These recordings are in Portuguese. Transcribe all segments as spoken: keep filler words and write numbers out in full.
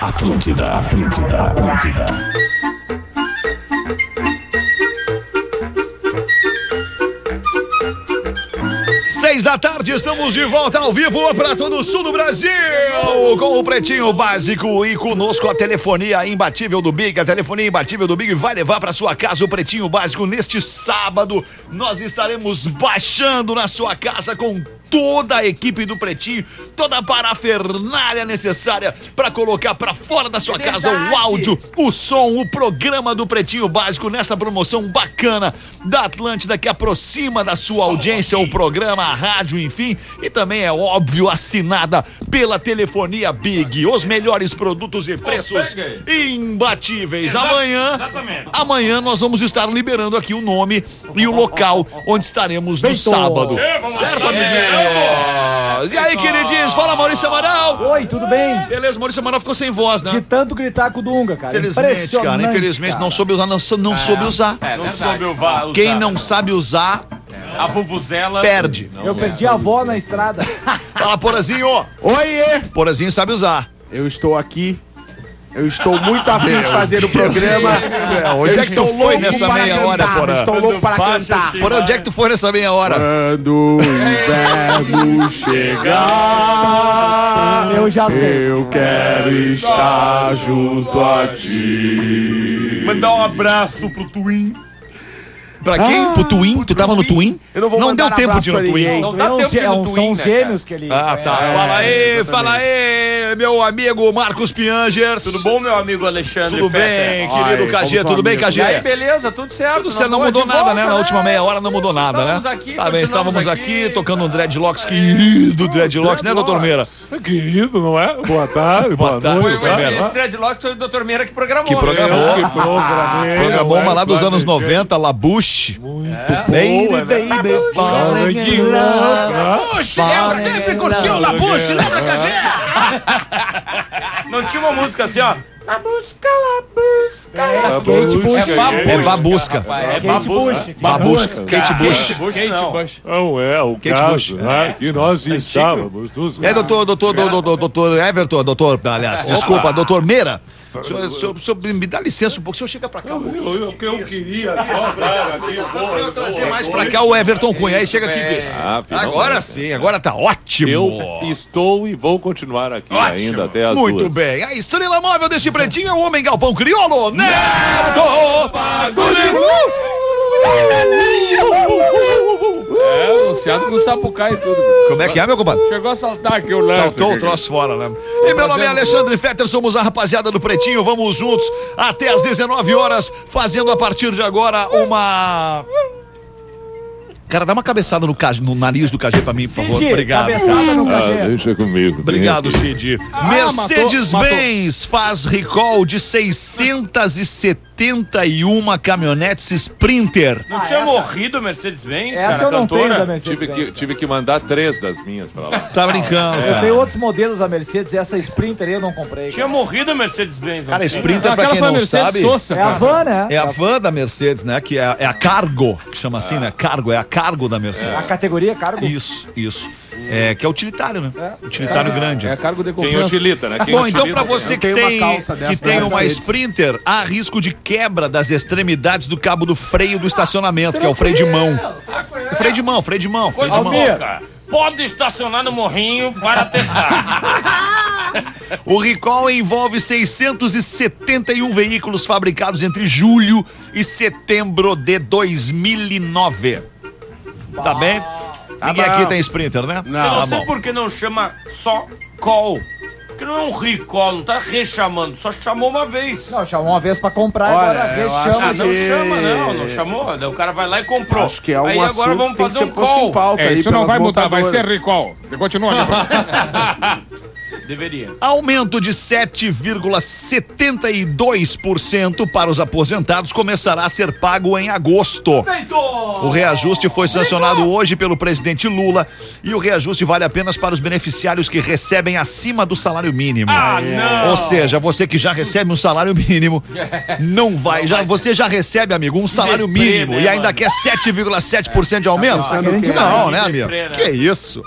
Atlântida, Atlântida, Atlântida. Seis da tarde, estamos de volta ao vivo para todo o sul do Brasil, com o Pretinho Básico e conosco a telefonia imbatível do Big. A telefonia imbatível do Big vai levar para sua casa o Pretinho Básico neste sábado. Nós estaremos baixando na sua casa com toda a equipe do Pretinho, toda a parafernália necessária para colocar para fora da sua casa o áudio, o som, o programa do Pretinho Básico nesta promoção bacana da Atlântida que aproxima da sua audiência o programa, a rádio, enfim, e também é óbvio assinada pela telefonia Big. Os melhores produtos e preços imbatíveis. Amanhã, amanhã nós vamos estar liberando aqui o nome e o local onde estaremos no sábado. Certo, amiguinho? E aí, queridinhos? Fala, Maurício Amaral. Oi, tudo bem? Beleza, Maurício Amaral ficou sem voz, né? De tanto gritar com o Dunga, cara. Infelizmente, cara, infelizmente cara. não soube usar, não, não é, soube usar. É, não soube usar. Quem não sabe usar, a vuvuzela perde. Não, eu perdi a avó na estrada. Fala, Porazinho. Oiê! Porazinho sabe usar. Eu estou aqui. Eu estou muito afim de fazer o programa. Onde é que tu foi nessa meia hora, Porã? Estou louco para cantar. Porã, onde é que tu foi nessa meia hora? Quando o inverno chegar, eu já sei. Eu quero estar junto a ti. Mandar um abraço pro Twin. Pra quem? Ah, pro Twin? Tu tava no Twin? Eu não vou Não mandar deu tempo de ir no Twin. Não, Não dá não, tempo de ir no são Twin, os né, gêmeos que ele... Ah, tá. É, Fala aí, exatamente. fala aí, meu amigo Marcos Piangers. Tudo bom, meu amigo Alexandre Tudo Fetter? bem, querido Ai, K G, como tudo bem, amigo. K G? E aí, beleza? Tudo certo? Tudo certo, não boa, mudou de nada, volta, né? Na última meia hora não mudou nada, né? Estamos aqui, Tá bem, estávamos continuamos aqui, aqui. tocando um dreadlocks, querido dreadlocks, né, doutor Meira? Querido, não é? Boa tarde, Boa tarde, Foi doutor esse, Meira. esse dreadlock foi o doutor Meira que programou. Que programou. né? Que programei. Programou uma lá dos anos noventa, Labuche. Muito Baby, boa, né? baby, falling in love. Labuche, eu sempre curti o Labuche, lembra, K G? Não tinha uma música assim, ó. Labusca, labusca, É, Kate Bush. É babusca. rapaz, é Kate babusca. Bush. Babusca. Kate Bush. Kate Bush, não. Não é o Kate caso, Bush. né? Que nós estávamos nos... É, doutor, doutor, doutor, doutor Everton, doutor, aliás, desculpa, doutor Meira. O senhor, o senhor- o senhor me dá licença um pouco, o senhor chega pra cá. Eu, eu, eu queria só dar aqui, eu vou, Eu vou trazer mais pra cá o Everton Cunha, aí chega aqui. Ah, finalmente. Agora sim, agora tá ótimo. Eu estou e vou continuar aqui Ótimo. ainda até as Muito duas. bem. A estrela móvel deste pretinho é o homem galpão crioulo, Neto É, anunciado com o Sapucaí e tudo. Como é que é, meu compadre? Chegou a saltar aqui o Leco. Saltou o troço fora, né? E meu nome é Alexandre Fetter, somos a rapaziada do Pretinho, vamos juntos até às dezenove horas, fazendo a partir de agora uma... Cara, dá uma cabeçada no, K G, no nariz do K G pra mim, por favor. Cid, Obrigado. cabeçada no Ah, K G. deixa comigo. Obrigado, vem aqui. Cid. Ah, Mercedes-Benz faz recall de seiscentas e setenta e uma caminhonetes Sprinter. Não Ah, tinha essa- morrido a Mercedes-Benz, cara, Essa eu não tenho cantora? da Mercedes. Tive que, tive que mandar três das minhas pra lá. Tá brincando, Eu cara. tenho outros modelos da Mercedes, essa Sprinter aí eu não comprei. Tinha morrido a Mercedes-Benz. não Cara, tinha? Sprinter, pra Aquela quem foi a não Mercedes sabe, Sosa, É a cara. van, né? é a van da Mercedes, né? Que é, é a Cargo, que chama assim, né? Cargo, é a Cargo da A Mercedes. categoria cargo. Isso, isso. É, que é utilitário, né? Utilitário grande. É cargo de Quem confiança. utilita, né? Quem Bom, então utilita, pra você né? que Eu tenho tem, uma calça que dessa tem da uma Mercedes. Sprinter, há risco de quebra das extremidades do cabo do freio do estacionamento, que é o freio de mão. O freio de mão, freio de mão, freio Coisa de mão. louca. Pode estacionar no morrinho para testar. O recall envolve seiscentos e setenta e um veículos fabricados entre julho e setembro de dois mil e nove. Tá bem? Ninguém bom. aqui tem Sprinter, né? Eu Não, não sei bom. por que não chama só call. Porque não é um recall, não tá rechamando, só chamou uma vez. Não, chamou uma vez pra comprar, Olha, agora eu vez acho chama. Ah, não que- chama, não, não chamou. Daí o cara vai lá e comprou. Acho que é um Aí assunto agora vamos que tem fazer que um ser posto em call. pauta É, aí isso não pelas vai mudar, vai ser montadoras. recall. Continua ali. Deveria. Aumento de sete vírgula setenta e dois por cento para os aposentados começará a ser pago em agosto. O reajuste foi sancionado hoje pelo presidente Lula e o reajuste vale apenas para os beneficiários que recebem acima do salário mínimo. Ah, não! Ou seja, você que já recebe um salário mínimo, não vai. Já, você já recebe, amigo, um salário Deprê, mínimo né, e ainda mano? quer sete vírgula sete por cento de aumento? pensando que Não, é né, amigo? deprê, né? Que isso?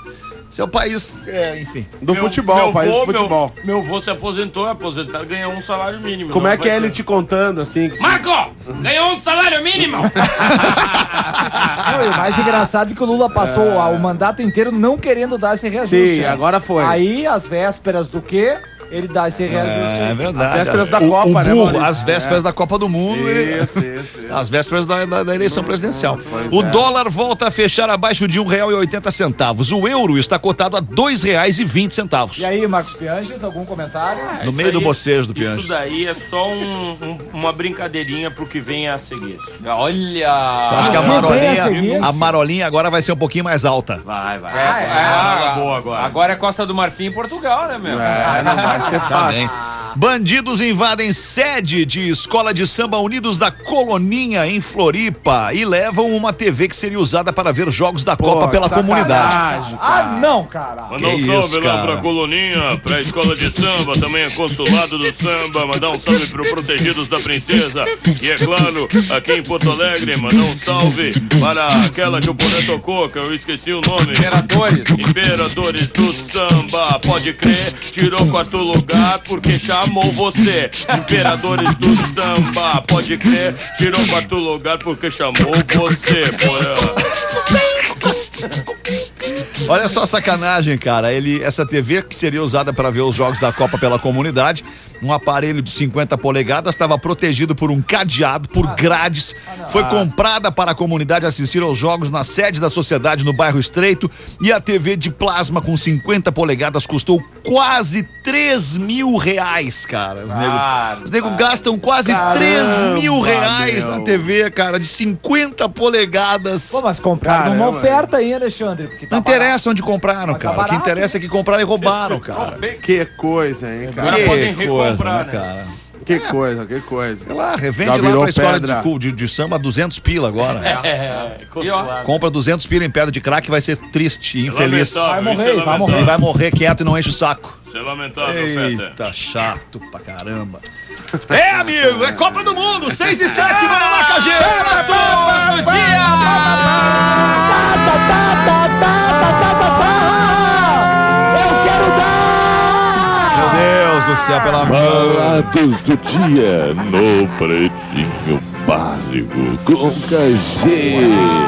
Seu país, é, enfim. Do Meu- futebol, meu país vô, do futebol. Meu, meu vô se aposentou, aposentado, ganhou um salário mínimo. Como não é que vai é ele ter. te contando, assim? Que Marco! Ganhou um salário mínimo! Não, e o mais engraçado é que o Lula passou o mandato inteiro não querendo dar esse reajuste. Sim, né? agora foi. Aí, às vésperas do quê? Ele dá esse reajuste. É aí. verdade. As vésperas da O- Copa, o né, burro, Maurício? As vésperas É. da Copa do Mundo. ele- Isso, isso, isso. As vésperas da, da- da eleição presidencial. Pois O é. dólar volta a fechar abaixo de um real e oitenta centavos. O euro está cotado a dois reais e vinte centavos. E aí, Marcos Pianges, algum comentário? No Isso meio do aí- bocejo do Pianges. Isso daí é só um- um- uma brincadeirinha pro que vem a seguir. Olha! Acho que a Quem vem a marolinha, seguir? a marolinha agora vai ser um pouquinho mais alta. Vai, vai. É, é, Fala a- boa agora. agora é Costa do Marfim em Portugal, né, meu? É, não vai ser Tá fácil. bem. Bandidos invadem sede de escola de samba Unidos da Coloninha, em Floripa, e levam uma T V que seria usada para ver jogos da Pô, Copa pela que comunidade. sacanagem, Ah, cara. não, cara. Mandar um Que salve isso, lá cara. pra Coloninha, pra escola de samba, também é consulado do samba. Mandar um salve pro Protegidos da Princesa. E é claro, aqui em Porto Alegre, mandar um salve para aquela que o Porã tocou, que eu esqueci o nome. Imperadores. Imperadores do samba, pode crer, tirou quarto lugar porque chamou você. Imperadores do samba, pode crer, tirou quarto lugar porque chamou você, Porã. Olha só a sacanagem, cara. Ele, essa T V que seria usada para ver os jogos da Copa pela comunidade, um aparelho de cinquenta polegadas, estava protegido por um cadeado, por grades. Foi comprada para a comunidade assistir aos jogos na sede da sociedade no bairro Estreito. E a T V de plasma com cinquenta polegadas custou quase três mil reais, cara. Os nego, os nego gastam quase três mil reais meu. na T V, cara, de cinquenta polegadas. Pô, mas compraram Caramba. uma oferta aí, Alexandre. Porque tá Não interessa onde compraram, Mas tá cara. O que barato. interessa é que compraram e roubaram, cara. Que coisa, hein, cara? Agora podem Que recomprar, coisa, né? cara? Que coisa, que coisa. Sei lá, revende Já lá virou pra escola de, pedra. cu- de, de samba duzentos pila agora. É, consulado. Compra duzentos pila em pedra de crack, vai ser triste e infeliz. Lamentável, Vai morrer, isso é vai morrer. Ele lamentável. vai morrer quieto e não enche o saco. Isso é lamentável, Feta. Eita, chato pra caramba. É, amigo, é Copa do Mundo, seis e sete, vai lá, K G! Todos no dia! Eu quero dar! Meu Deus do céu, pelo amor. Falados do dia no Pretinho Básico com K G.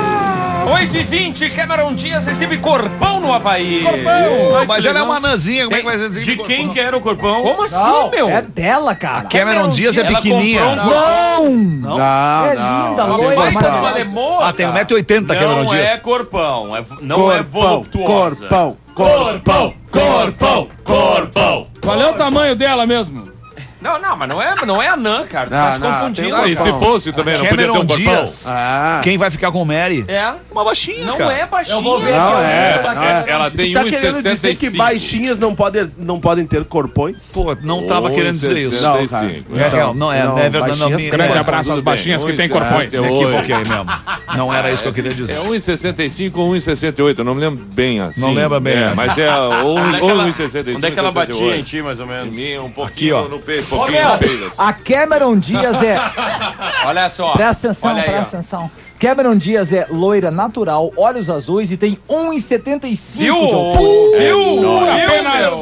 oito e vinte, Cameron Dias recebe corpão no Havaí. Pô, mas ela é uma anãzinha, como é que vai ser? De quem que era o corpão? Como assim, Não, meu? é dela, cara. Cameron Diaz é Ela pequenininha. comprou um Não! Não, É não. linda, não. loira, Baita de uma maravilhosa. lemoa, Ah, tem um cara. metro e oitenta, Cameron Não é Diaz. corpão, é, não é Corpão, voluptuosa. corpão, Corpão, corpão, corpão. Qual é o tamanho dela mesmo? Não, não, mas não é, não é anã, cara. Tu Não, tá se não, confundindo. tem um aí. Ah, e se fosse também, não podia ter Cameron um corpão? Diaz. Ah. Quem vai ficar com Mary? É, Uma baixinha, não cara. é baixinha. Eu vou ver Não, aqui. é, ó, da não Cameron é. Ela Diaz. tem Tá um e querendo dizer sessenta e que cinco. baixinhas não podem, não podem ter corpões? Pô, não tava querendo dizer isso. Não, sessenta e cinco. É real, não é, Não, não é verdade. Não, baixinhas me, Grande me- abraço às Tudo baixinhas bem, que tem um e corpões. me equivoquei mesmo. Não era isso que eu queria É dizer. um e sessenta e cinco ou um e sessenta e oito, eu não me lembro bem assim. Não lembra bem, É, né? mas é ou Onde é que ou ela- um e sessenta e cinco. Onde é que ela batia em sessenta e oito. ti, mais ou Em menos? mim, um Aqui, pouquinho ó. no peito, Ô, pouquinho meu, no peito. a Cameron Diaz é. Olha só. Presta atenção, Olha aí, presta ó. atenção. Cameron Diaz é loira natural, olhos azuis e tem um e setenta e cinco de altura. Viu? Viu? Apenas.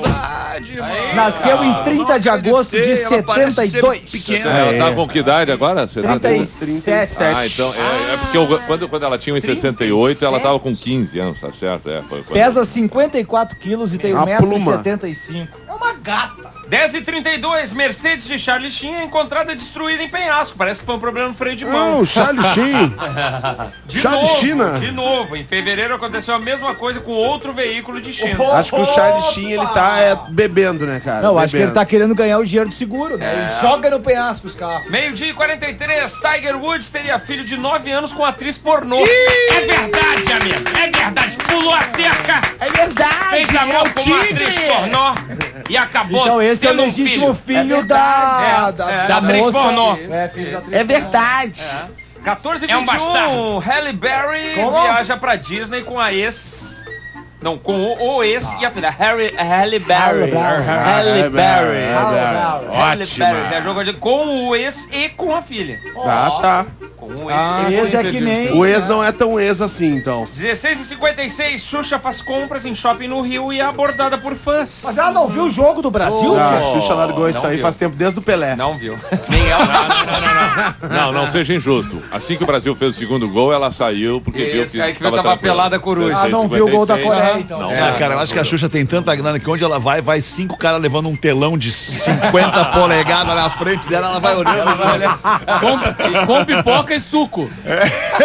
Nasceu em trinta de agosto de setenta e dois. Pequena. Ela tá com que idade agora? setenta? trinta e sete. Ah, então é, é porque eu- quando, quando ela tinha um e sessenta e oito, ela tava com quinze anos, tá certo? É, foi, quando- Pesa cinquenta e quatro quilos e tem Uma um metro e pluma. setenta e cinco. É uma gata. dez e trinta e dois, Mercedes de Charlie Sheen é encontrada destruída em penhasco. Parece que foi um problema no freio de mão. Não, Charlie Sheen. De Charlie novo, China. de novo. Em fevereiro aconteceu a mesma coisa com outro veículo de China. Acho que o Charlie Sheen, ele tá é, bebendo, né, cara? Não, acho que ele Bebendo. tá querendo ganhar o dinheiro do seguro, né? Ele joga no penhasco os carros. Meio-dia e quarenta e três, Tiger Woods teria filho de nove anos com atriz pornô. É verdade, amigo. É verdade. Pulou a cerca, É verdade, fez amor com uma atriz pornô e acabou Então esse é o tendo um legítimo filho. filho, É da, verdade. da, É, da da atriz moça. pornô. É, filho da atriz É pornô. verdade. quatorze e É um vinte e um, bastardo. Halle Berry Como? viaja pra Disney com a ex Não, com o, o ex ah. e a filha. Harry, Halle Berry. Halle Berry. Halle Berry. Viajou com o ex e com a filha. Tá, oh. tá. Com o ex. Ah, ex é que nem... O ex não é tão ex assim, então. dezesseis e cinquenta e seis, Xuxa faz compras em shopping no Rio e é abordada por fãs. Mas ela não viu o jogo do Brasil, oh. tia? A Xuxa largou isso aí viu. faz tempo, desde o Pelé. Não viu. Nem ela. Não, não, não, não, não. Não, não seja injusto. Assim que o Brasil fez o segundo gol, ela saiu porque isso, viu que aí que tava, tava pelada a coruja. Ah, não viu o gol da Coreia, então. Não, é, cara, eu acho que a Xuxa tem tanta grana que onde ela vai, vai cinco caras levando um telão de cinquenta polegadas na frente dela, ela vai olhando. Ela vai olhando. Com, com pipoca e suco. É,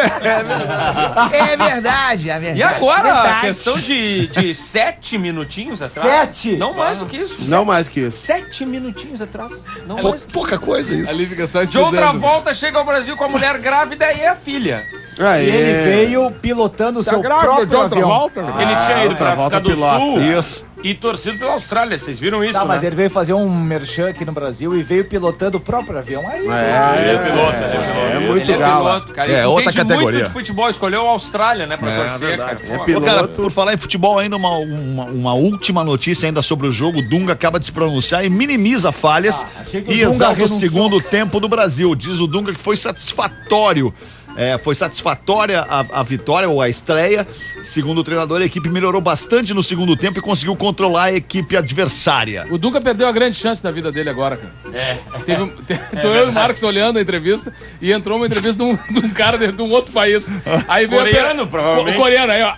é verdade, é verdade. E agora, verdade. a questão de, de sete minutinhos atrás? Sete? Não mais do que isso. Não sete, mais que isso. Sete minutinhos atrás. Não Pou, mais. Pouca coisa isso. Ali fica só De estudando. outra volta, chega ao Brasil com a mulher grávida e a filha. Aí. E ele veio pilotando o Tá seu grávida próprio de outra avião. volta? Ah, ele tinha ido pra África do pilota. Sul Isso. e torcido pela Austrália. Vocês viram isso, Tá, mas né? ele veio fazer um merchan aqui no Brasil e veio pilotando o próprio avião. Aí, É, Ele é piloto, ele é piloto. É muito ele é gala. piloto, cara. É, Ele outra entende categoria. muito de futebol. Escolheu a Austrália, né, pra É, torcer, verdade. cara. É Pô, piloto. Ô, cara, por falar em futebol, ainda uma, uma, uma última notícia ainda sobre o jogo. O Dunga acaba de se pronunciar e minimiza falhas Ah, achei que o e Dunga exalta o renunciou. segundo tempo do Brasil. Diz o Dunga que foi satisfatório. É, foi satisfatória a, a vitória ou a estreia. Segundo o treinador, a equipe melhorou bastante no segundo tempo e conseguiu controlar a equipe adversária. O Dunga perdeu a grande chance da vida dele agora, cara. É. Teve, um- te- tô eu e o Marcos olhando a entrevista e entrou uma entrevista de um, de um cara de, de um outro país. Aí veio a per- Coreano, provavelmente. O coreano, aí, ó.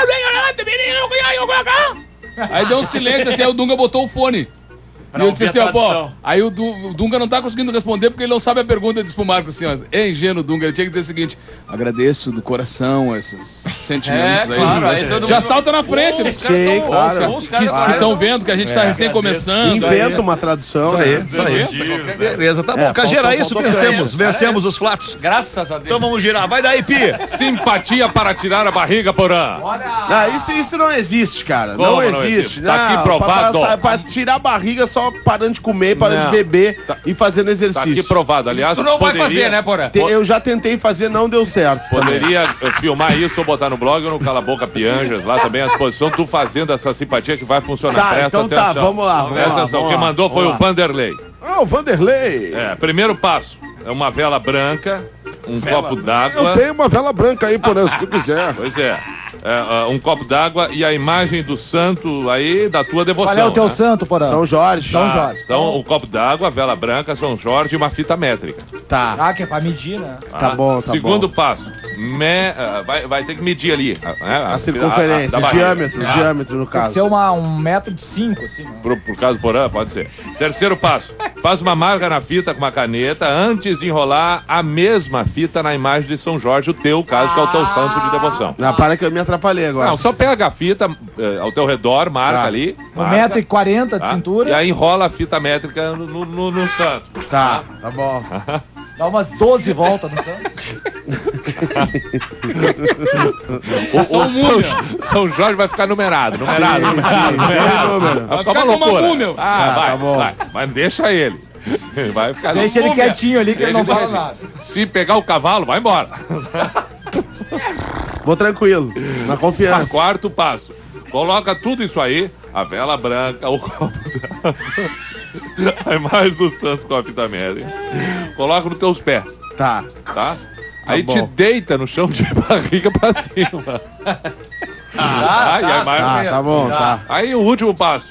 Aí deu um silêncio assim, aí o Dunga botou o fone. Pra e eu disse ouvir assim, a ó, pô, tradução. aí o, Du- o Dunga não tá conseguindo responder porque ele não sabe a pergunta. Eu disse pro Marcos assim, ó, é ingênuo, Dunga, ele tinha que dizer o seguinte: agradeço do coração esses sentimentos É, aí. claro, aí todo Já mundo- salta na frente, Pô, né? os caras Sim, tão- claro. os caras- os Que caras estão tão- vendo que a gente tá recém começando. Inventa uma tradução. Isso aí, né? isso aí. Beleza, tá bom. É, Cageira, faltou- isso, faltou vencemos. cara. Vencemos os flatos. Graças a Deus. Então vamos girar. Vai daí, Pi. Simpatia para tirar a barriga, Porã. Ah, isso, isso não existe, cara. Como não não existe. existe? Tá aqui Não, provado. Pra, pra, pra tirar a barriga só parando de comer, parando Não. de beber Tá- e fazendo Tá exercício. aqui provado. Aliás, Tu não vai poderia, fazer, né, Porã? Te- Eu já tentei fazer, não deu certo. Poderia eh, filmar isso ou botar no blog ou no Cala a Boca Pianjas, lá também à disposição, tu fazendo essa simpatia que vai funcionar. Tá, Presta então tá, atenção. vamos lá, vamos Presta lá, atenção. vamos Quem lá, mandou foi vamos o lá. Vanderlei. Ah, o Vanderlei. É, primeiro passo. É uma vela branca, um copo d'água. Eu tenho uma vela branca aí, por se tu quiser. Pois é. É, ah, um copo d'água e a imagem do santo aí da tua devoção. Qual é o teu né? santo, Porã? São Jorge. São Ah, Jorge. Então, um copo d'água, vela branca, São Jorge e uma fita métrica. Tá. Ah, que é pra medir, né? Tá bom, tá Segundo bom. passo. Me, ah, vai, vai ter que medir ali. ah, né, A circunferência, da o barriga. diâmetro, o Ah, diâmetro no Tem que ser caso. uma, um metro de cinco, assim, né? Por, por causa do Porã, pode ser. Terceiro passo. Faz uma marca na fita com uma caneta antes de enrolar a mesma fita na imagem de São Jorge, o teu caso, que é o teu santo de devoção. Ah, para que eu me atrapalhei agora. Não, só pega a fita eh, ao teu redor, marca Tá. ali. Um marca, metro e quarenta de tá? cintura. E aí enrola a fita métrica no, no, no- no santo. Tá, tá bom. Dá umas doze voltas no santo. O, o São São, múmia. São Jorge vai ficar numerado, numerado, Sim, numerado, sim, numerado. bem número. Vai Vai ficar uma ficar como uma loucura. múmia. Ah, Tá, vai, tá bom. vai. Mas deixa ele. Vai ficar Deixa ele múmia. quietinho ali que ele não Deixa fala ele- nada. Se pegar o cavalo, vai embora. Vou tranquilo, na Ah, confiança. quarto passo. Coloca tudo isso aí, a vela branca, o copo d'água, a imagem do santo com a fita métrica. Coloca nos teus pés, Tá. tá? Aí bom. te deita no chão de barriga pra cima. Ah, e a imagem- Tá, tá bom, tá. Aí o último passo.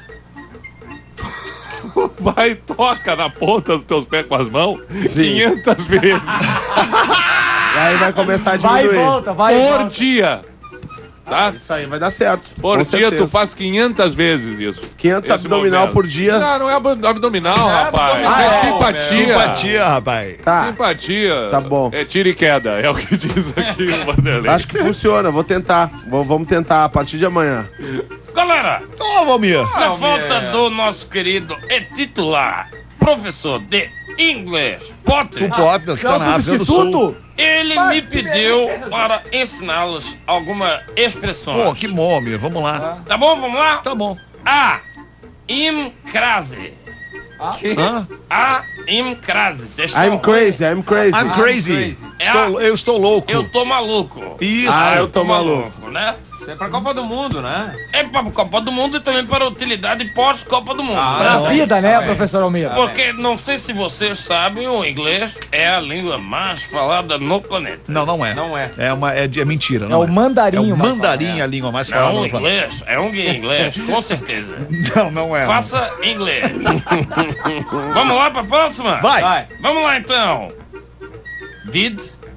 Vai e toca na ponta dos teus pés com as mãos quinhentas vezes E aí vai começar a Vai e diminuir. volta, vai e por volta. dia. Tá? Isso aí vai dar certo. Por com dia certeza. tu faz quinhentas vezes isso. quinhentos Esse abdominal movimento. por dia. Não, não é ab- abdominal, rapaz. abdominal, é meu. simpatia. Simpatia, rapaz. Tá. Simpatia. Tá bom. É tira e queda, é o que diz aqui o Vanderlei. Acho que funciona, vou tentar. Vou- vamos tentar a partir de amanhã. Galera, Ô, Valmir. na falta do nosso querido e titular professor de inglês, Potter, O Potter, que É tá o na África do Sul. substituto? ele Mas me que pediu beleza. para ensiná-los algumas expressões. Pô, que bom, Valmir. Vamos lá. Tá bom, vamos lá? Tá bom. A. Im crase. Hã? A. Im crase. Vocês I'm são- crazy, I'm crazy. I'm crazy. É estou, Ah, eu estou louco. Eu tô maluco. Isso. Ah, eu tô maluco. Né? Isso é pra Copa do Mundo, né? É pra Copa do Mundo e também para utilidade pós-Copa do Mundo. Pra né? vida, né, professor Almeida? Porque não sei se vocês sabem, o inglês é a língua mais falada no planeta. Não, não é. Não é. É, uma, é, de- é mentira. É Não o mandarim É o mais mandarim falado, é. a língua mais falada Não, no planeta. inglês. É um inglês, com certeza. Não, não é. Faça inglês. Vamos lá pra próxima? Vai. Vai. Vamos lá então. Did.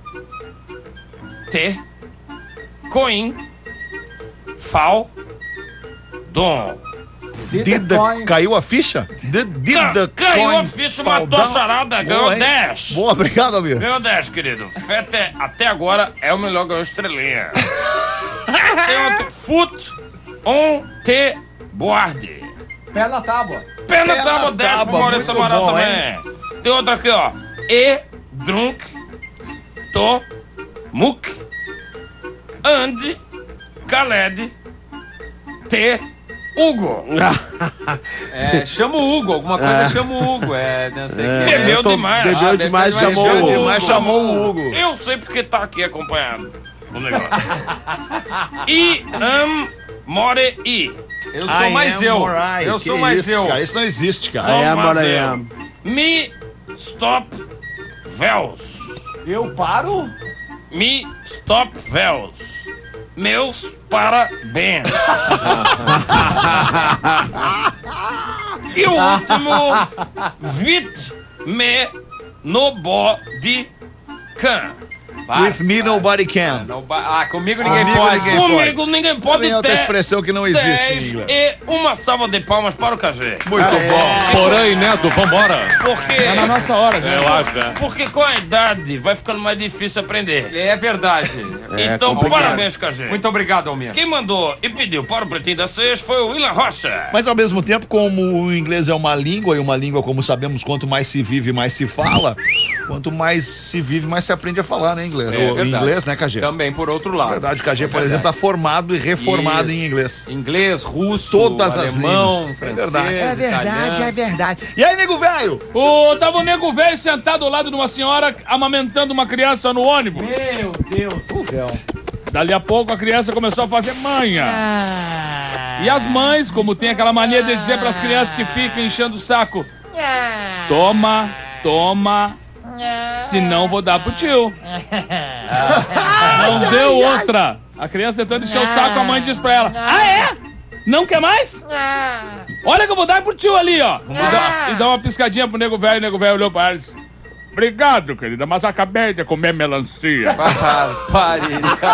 Te. Coin. Fal. Dom. Did the- Coin. Caiu a ficha? Did, did Ca- the Caiu coin a ficha, fall matou a down? charada, ganhou Boa, hein? dez. Boa, obrigado, amigo. Ganhou dez, querido. Fete até agora é o melhor, ganhou estrelinha. Tem outro. Foot on the board. Pé na tábua. Pé na Pé na tábua, dez pro tábua, Maurício muito Amaral bom, também. Tem outra aqui, ó. E, drunk, to, muk, and, Khaled, te, Hugo. É, chama o Hugo, alguma coisa chama o Hugo. É, não sei o que. Bebeu eu tô- demais. Bebeu Ah, demais, bebeu chamou demais, o chamou Mas chamou o Hugo. Eu sei porque tá aqui acompanhado o negócio. I, am, more, i. Eu sou mais eu. Morai. Eu Que sou mais isso, eu. Cara, isso não existe, cara. Só I am mais what I eu. am. Me, stop, vels. Eu paro? Me, stop, vels. Meus parabéns. E o último, vit, me, no body, can. Vai. With me nobody can. Não ba- ah, comigo ninguém Comigo pode. ninguém pode. Comigo ninguém pode Também é outra ter expressão que não existe em dez inglês. e uma salva de palmas para o Cajé. Muito bom. Porã e Neto, vambora. Porque, Tá na nossa hora, já. Eu acho, né? porque com a idade vai ficando mais difícil aprender. É verdade. É Então, complicado. parabéns, Cajé. Muito obrigado, Almir. Quem mandou e pediu para o Pretinho da Seis foi o William Rocha. Mas ao mesmo tempo, como o inglês é uma língua, e uma língua, como sabemos, quanto mais se vive, mais se fala, quanto mais se vive, mais se aprende a falar, né, inglês? É O verdade. inglês, né, Cagê? Também por outro Na lado. verdade, o Cagê, por exemplo, está formado e reformado Isso. em inglês. Inglês, russo, Todas as alemão, línguas. francês, É verdade, italiano. é verdade. E aí, nego velho? O, tava o nego velho sentado ao lado de uma senhora amamentando uma criança no ônibus. Meu Deus do céu. Dali a pouco a criança começou a fazer manha. E as mães, como tem aquela mania de dizer pras crianças que ficam enchendo o saco: toma, toma, senão vou dar pro tio. Não deu outra. A criança tentando encher o saco, a mãe diz pra ela: ah, é? Não quer mais? Olha que eu vou dar pro tio ali, ó. E dá, e dá uma piscadinha pro nego velho, o nego velho olhou pra ela e disse: obrigado, querida, mas acabei de comer melancia. Pare.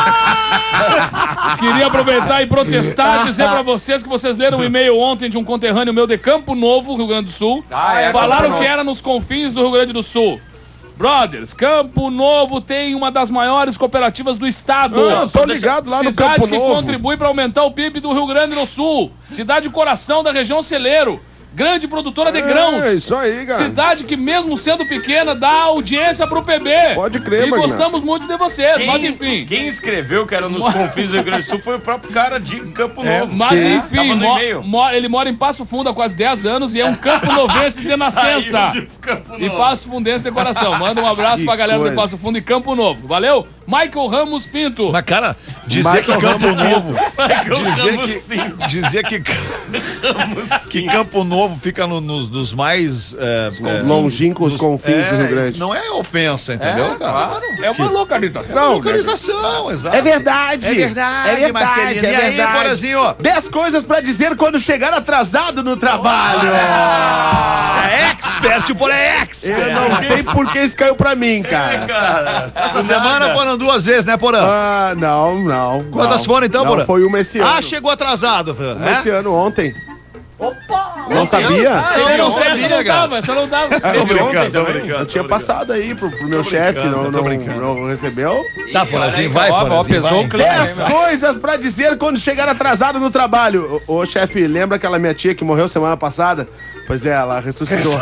Queria aproveitar e protestar, dizer pra vocês que vocês leram um e-mail ontem de um conterrâneo meu de Campo Novo, Rio Grande do Sul. Ah, é, Falaram Campo Novo. que era nos confins do Rio Grande do Sul. Brothers, Campo Novo tem uma das maiores cooperativas do estado. Ah, tô ligado lá no Cidade Campo que Novo. contribui para aumentar o P I B do Rio Grande do Sul. Cidade coração da região celeiro. Grande produtora de grãos. É isso aí, cara. Cidade que, mesmo sendo pequena, dá audiência pro P B. Pode crer, E Magna. gostamos muito de vocês, mas enfim. Quem escreveu que era nos confins do Rio Grande do Sul foi o próprio cara de Campo É, Novo. Mas Sim. enfim, Tava no mo- e-mail. mo- ele mora em Passo Fundo há quase dez anos e é um campo novense de nascença. Saiu de Campo E Novo. Passo Fundense de coração. Manda um abraço Que pra galera coisa. de Passo Fundo e Campo Novo. Valeu? Michael Ramos Pinto. Mas, cara, dizer Michael que Campo Ramos Novo. Dizer Ramos que, Pinto. dizer que, que Campo Novo fica no- nos, nos mais. É, é, Longínquos nos- confins é, do Rio Grande. Não é ofensa, entendeu, cara? Claro. É uma localização. É localização, exato. É verdade. É verdade, É verdade, Marcelinho. é E aí, verdade. Porazinho? Dez coisas pra dizer quando chegar atrasado no trabalho. É expert, o Porã é expert. Eu não sei por que isso caiu pra mim, cara. Essa semana foram duas vezes, né, Porã? Ah, não, não. Quantas não. foram então, não, Porã? Foi uma esse ano. Ah, chegou atrasado. Uma É? esse ano, ontem. Opa! Não sabia? Ah, Ele essa não não, essa sabia, não cara. dava, essa não dava. Tô brincando, tô Eu brincando. tinha passado aí pro, pro meu Tô chefe, brincando, não, tô não, brincando. não recebeu. Tá, Ih, Porazinho, olha aí, vai, ó, ó, Porazinho, pesou vai. o clima, Dez hein, meu? coisas pra dizer quando chegar atrasado no trabalho. Ô, ô, chefe, lembra aquela minha tia que morreu semana passada? Pois é, ela ressuscitou.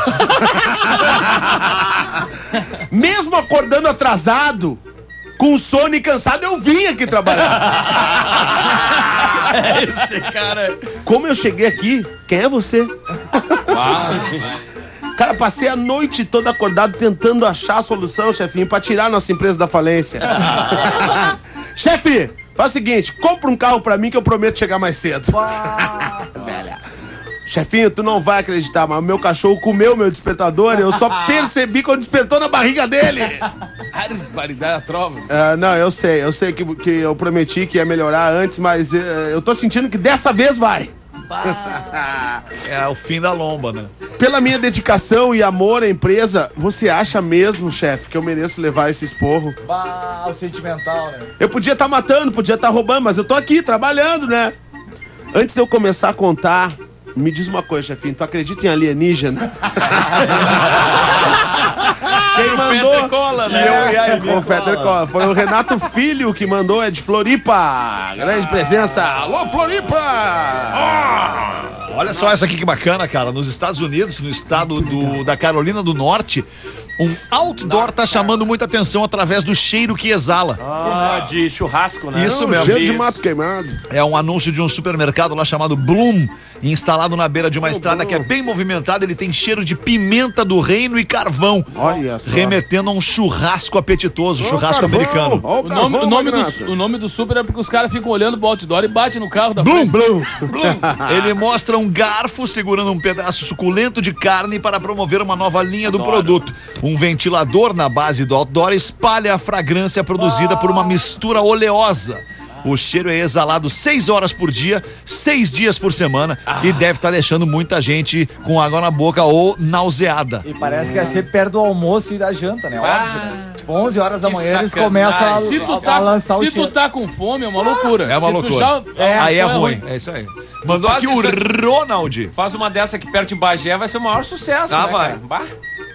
Mesmo acordando atrasado, com sono e cansado, eu vim aqui trabalhar. Esse cara. Como eu cheguei aqui, quem é você? Cara, passei a noite toda acordado tentando achar a solução, chefinho, pra tirar a nossa empresa da falência. Chefe, faz o seguinte, compra um carro pra mim que eu prometo chegar mais cedo. Chefinho, tu não vai acreditar, mas o meu cachorro comeu meu despertador e eu só percebi quando despertou na barriga dele. Barbaridade a trova. Uh, não, eu sei, eu sei que, que eu prometi que ia melhorar antes, mas uh, eu tô sentindo que dessa vez vai. É o fim da lomba, né? Pela minha dedicação e amor à empresa, você acha mesmo, chefe, que eu mereço levar esse esporro? Bah, o sentimental, né? Eu podia estar matando, podia estar roubando, mas eu tô aqui trabalhando, né? Antes de eu começar a contar, me diz uma coisa, chefinho, tu acredita em alienígena? Quem mandou? E cola, né? E eu, e aí, confete e cola. Foi o Renato Filho que mandou, é de Floripa. Grande presença. Alô, Floripa! Olha só essa aqui que bacana, cara. Nos Estados Unidos, no estado do, da Carolina do Norte, um outdoor tá chamando muita atenção através do cheiro que exala. Ah, de churrasco, né? Isso Não, mesmo. cheiro de Isso. mato queimado. É um anúncio de um supermercado lá chamado Bloom, instalado na beira de uma estrada que é bem movimentada. Ele tem cheiro de pimenta do reino e carvão, Olha só. remetendo a um churrasco apetitoso, Ó, churrasco carvão, americano. ó, O nome, carvão, o, nome Magnata. do, o nome do super é porque os caras ficam olhando pro outdoor e batem no carro da Bloom, frente. Bloom. Ele mostra um garfo segurando um pedaço suculento de carne para promover uma nova linha do produto. Um ventilador na base do outdoor espalha a fragrância produzida por uma mistura oleosa. O cheiro é exalado seis horas por dia, seis dias por semana e deve estar deixando muita gente com água na boca ou nauseada. E parece que vai ser perto do almoço e da janta, né? Óbvio, né? Tipo, onze horas da Que manhã eles sacanagem. começam a, Se tu a- a tá, lançar o se tu cheiro. tá com fome, é uma loucura. É uma se loucura. Tu já, É, Aí é só ruim, é isso aí. Mandou faz aqui o isso aqui. Ronald. Faz uma dessa aqui perto de Bagé, vai ser o maior sucesso, Ah, né, vai. cara? Bah.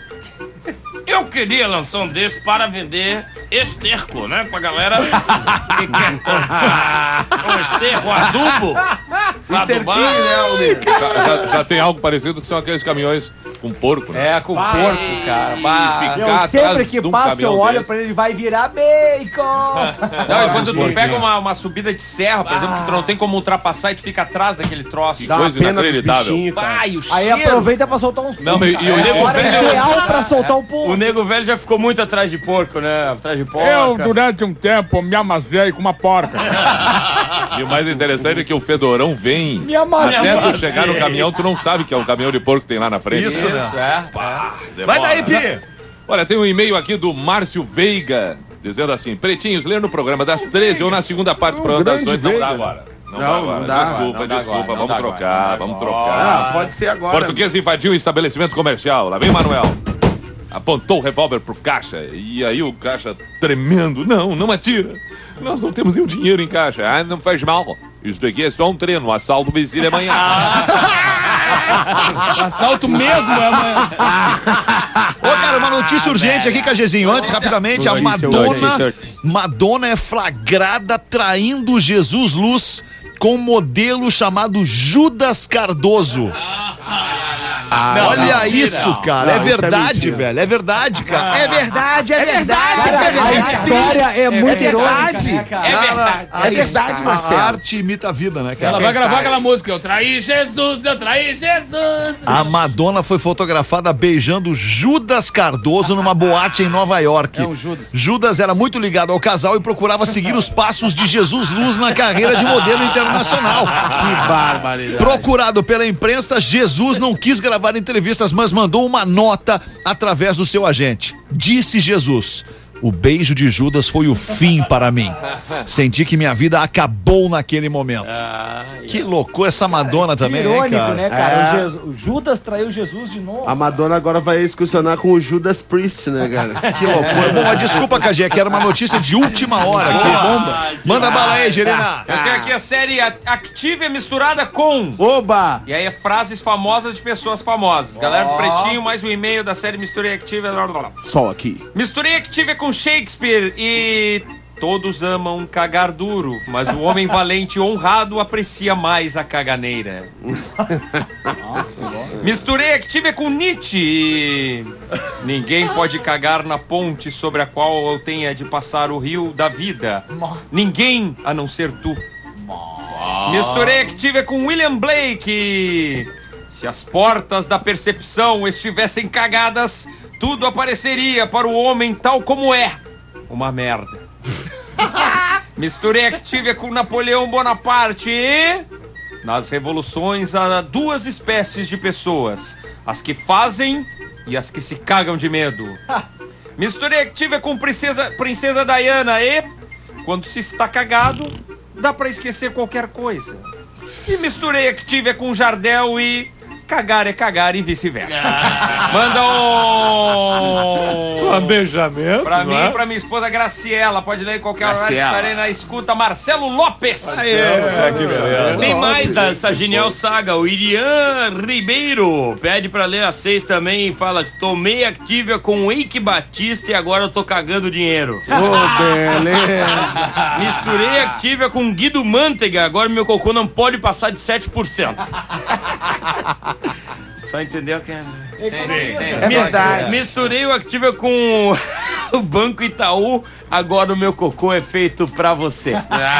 Eu queria lançar um desse para vender esterco, né? Pra galera que quer comprar um esterco adubo. pra adubar. Já, já- já tem algo parecido que são aqueles caminhões com porco, né? É, com porco, cara. Bah. fica- Eu Cá, sempre atrás que de um passo, eu caminhão olho desse. pra ele, vai virar bacon. Não, e quando tu pega uma, uma subida de serra, por exemplo, que tu não tem como ultrapassar e tu fica atrás daquele troço. Dá uma Coisa pena dos inacreditável. bichinhos, cara. Vai, o Aí cheiro. aproveita pra soltar uns Não, pulos, e- cara. e o É nego a hora velho- ideal pra soltar o pulo. O nego velho já ficou muito atrás de porco, né? Atrás de porco. Eu, durante um tempo, me amasei com uma porca. E o mais interessante é que o fedorão vem. Me amassei. Até tu chegar no caminhão, tu não sabe que é o caminhão de porco que tem lá na frente. Isso, né? Isso, é. Vai daí, Demora. Pi. Olha, tem um e-mail aqui do Márcio Veiga, dizendo assim: Pretinhos, ler no programa das treze ou na segunda parte do programa das grande oito. Não dá Veiga. agora. Não, Não, dá agora. não dá. Desculpa, Não dá desculpa. agora, não vamos dá trocar, agora. vamos Ah, trocar. pode ser agora. Português invadiu um estabelecimento comercial. Lá vem Manuel. Apontou o revólver pro caixa. E aí o caixa tremendo. Não, não atira. Nós não temos nenhum dinheiro em caixa. Ah, não faz mal. Isso aqui é só um treino. O assalto vencilha amanhã. Assalto mesmo, é uma... Ô, cara, uma notícia urgente aqui, Cagezinho. Antes, rapidamente, a Notícia, Madonna, notícia. Madonna é flagrada traindo Jesus Luz com um modelo chamado Judas Cardoso. Olha mentira. isso, cara. Não, é isso é verdade, mentira. velho. É verdade, cara. É verdade, é verdade, Cara, é a verdade. história é, muito irônica, verdade. né, cara? É verdade. A- É verdade, a Marcelo. arte imita a vida, né, cara? Ela vai gravar aquela música, eu traí Jesus, eu traí Jesus. A Madonna foi fotografada beijando Judas Cardoso numa boate em Nova York. É um Judas. Judas era muito ligado ao casal e procurava seguir os passos de Jesus Luz na carreira de modelo internacional. Que barbaridade. Procurado pela imprensa, Jesus não quis gravar entrevistas, mas mandou uma nota através do seu agente. Disse Jesus: o beijo de Judas foi o fim para mim. Senti que minha vida acabou naquele momento. Que loucura essa Madonna Que também, irônico, cara? né, cara? É. O, Jesus- o Judas traiu Jesus de novo. A Madonna agora vai excursionar com o Judas Priest, né, cara? Que loucura. Bom, mas desculpa, K G, que era uma notícia de última hora. Você bomba. Manda bala aí, Gerina. Eu tenho aqui a série A- Active é misturada com. Oba! E aí é frases famosas de pessoas famosas. Galera do Pretinho, mais um e-mail da série Misturei Active. Blá, blá, blá. Sol aqui. Misturei Active é com Shakespeare e... Todos amam cagar duro, mas o homem valente e honrado aprecia mais a caganeira. Misturei Active é com Nietzsche e... Ninguém pode cagar na ponte sobre a qual eu tenha de passar o rio da vida. Ninguém, a não ser tu. Misturei Active é com William Blake e... Se as portas da percepção estivessem cagadas, tudo apareceria para o homem tal como é. Uma merda. Misturei Activia com Napoleão Bonaparte e... nas revoluções há duas espécies de pessoas. As que fazem e as que se cagam de medo. Misturei Activia com Princesa, Princesa Diana e... quando se está cagado, dá pra esquecer qualquer coisa. E misturei Activia com Jardel e... cagar é cagar e vice-versa. Manda um... Planejamento, Pra mim não é? e pra minha esposa Graciela. Pode ler em qualquer horário, Graciela. estarei na escuta. Marcelo Lopes. É, que beleza. Tem mais dessa genial saga. O Irian Ribeiro pede pra ler a seis também e fala: tomei Activia com Eike Batista e agora eu tô cagando dinheiro. Ô, beleza. Misturei Activia com Guido Mantega, agora meu cocô não pode passar de sete por cento. Só entendeu que é... Sim, sim. É verdade. Misturei o Activia com o Banco Itaú, agora o meu cocô é feito pra você.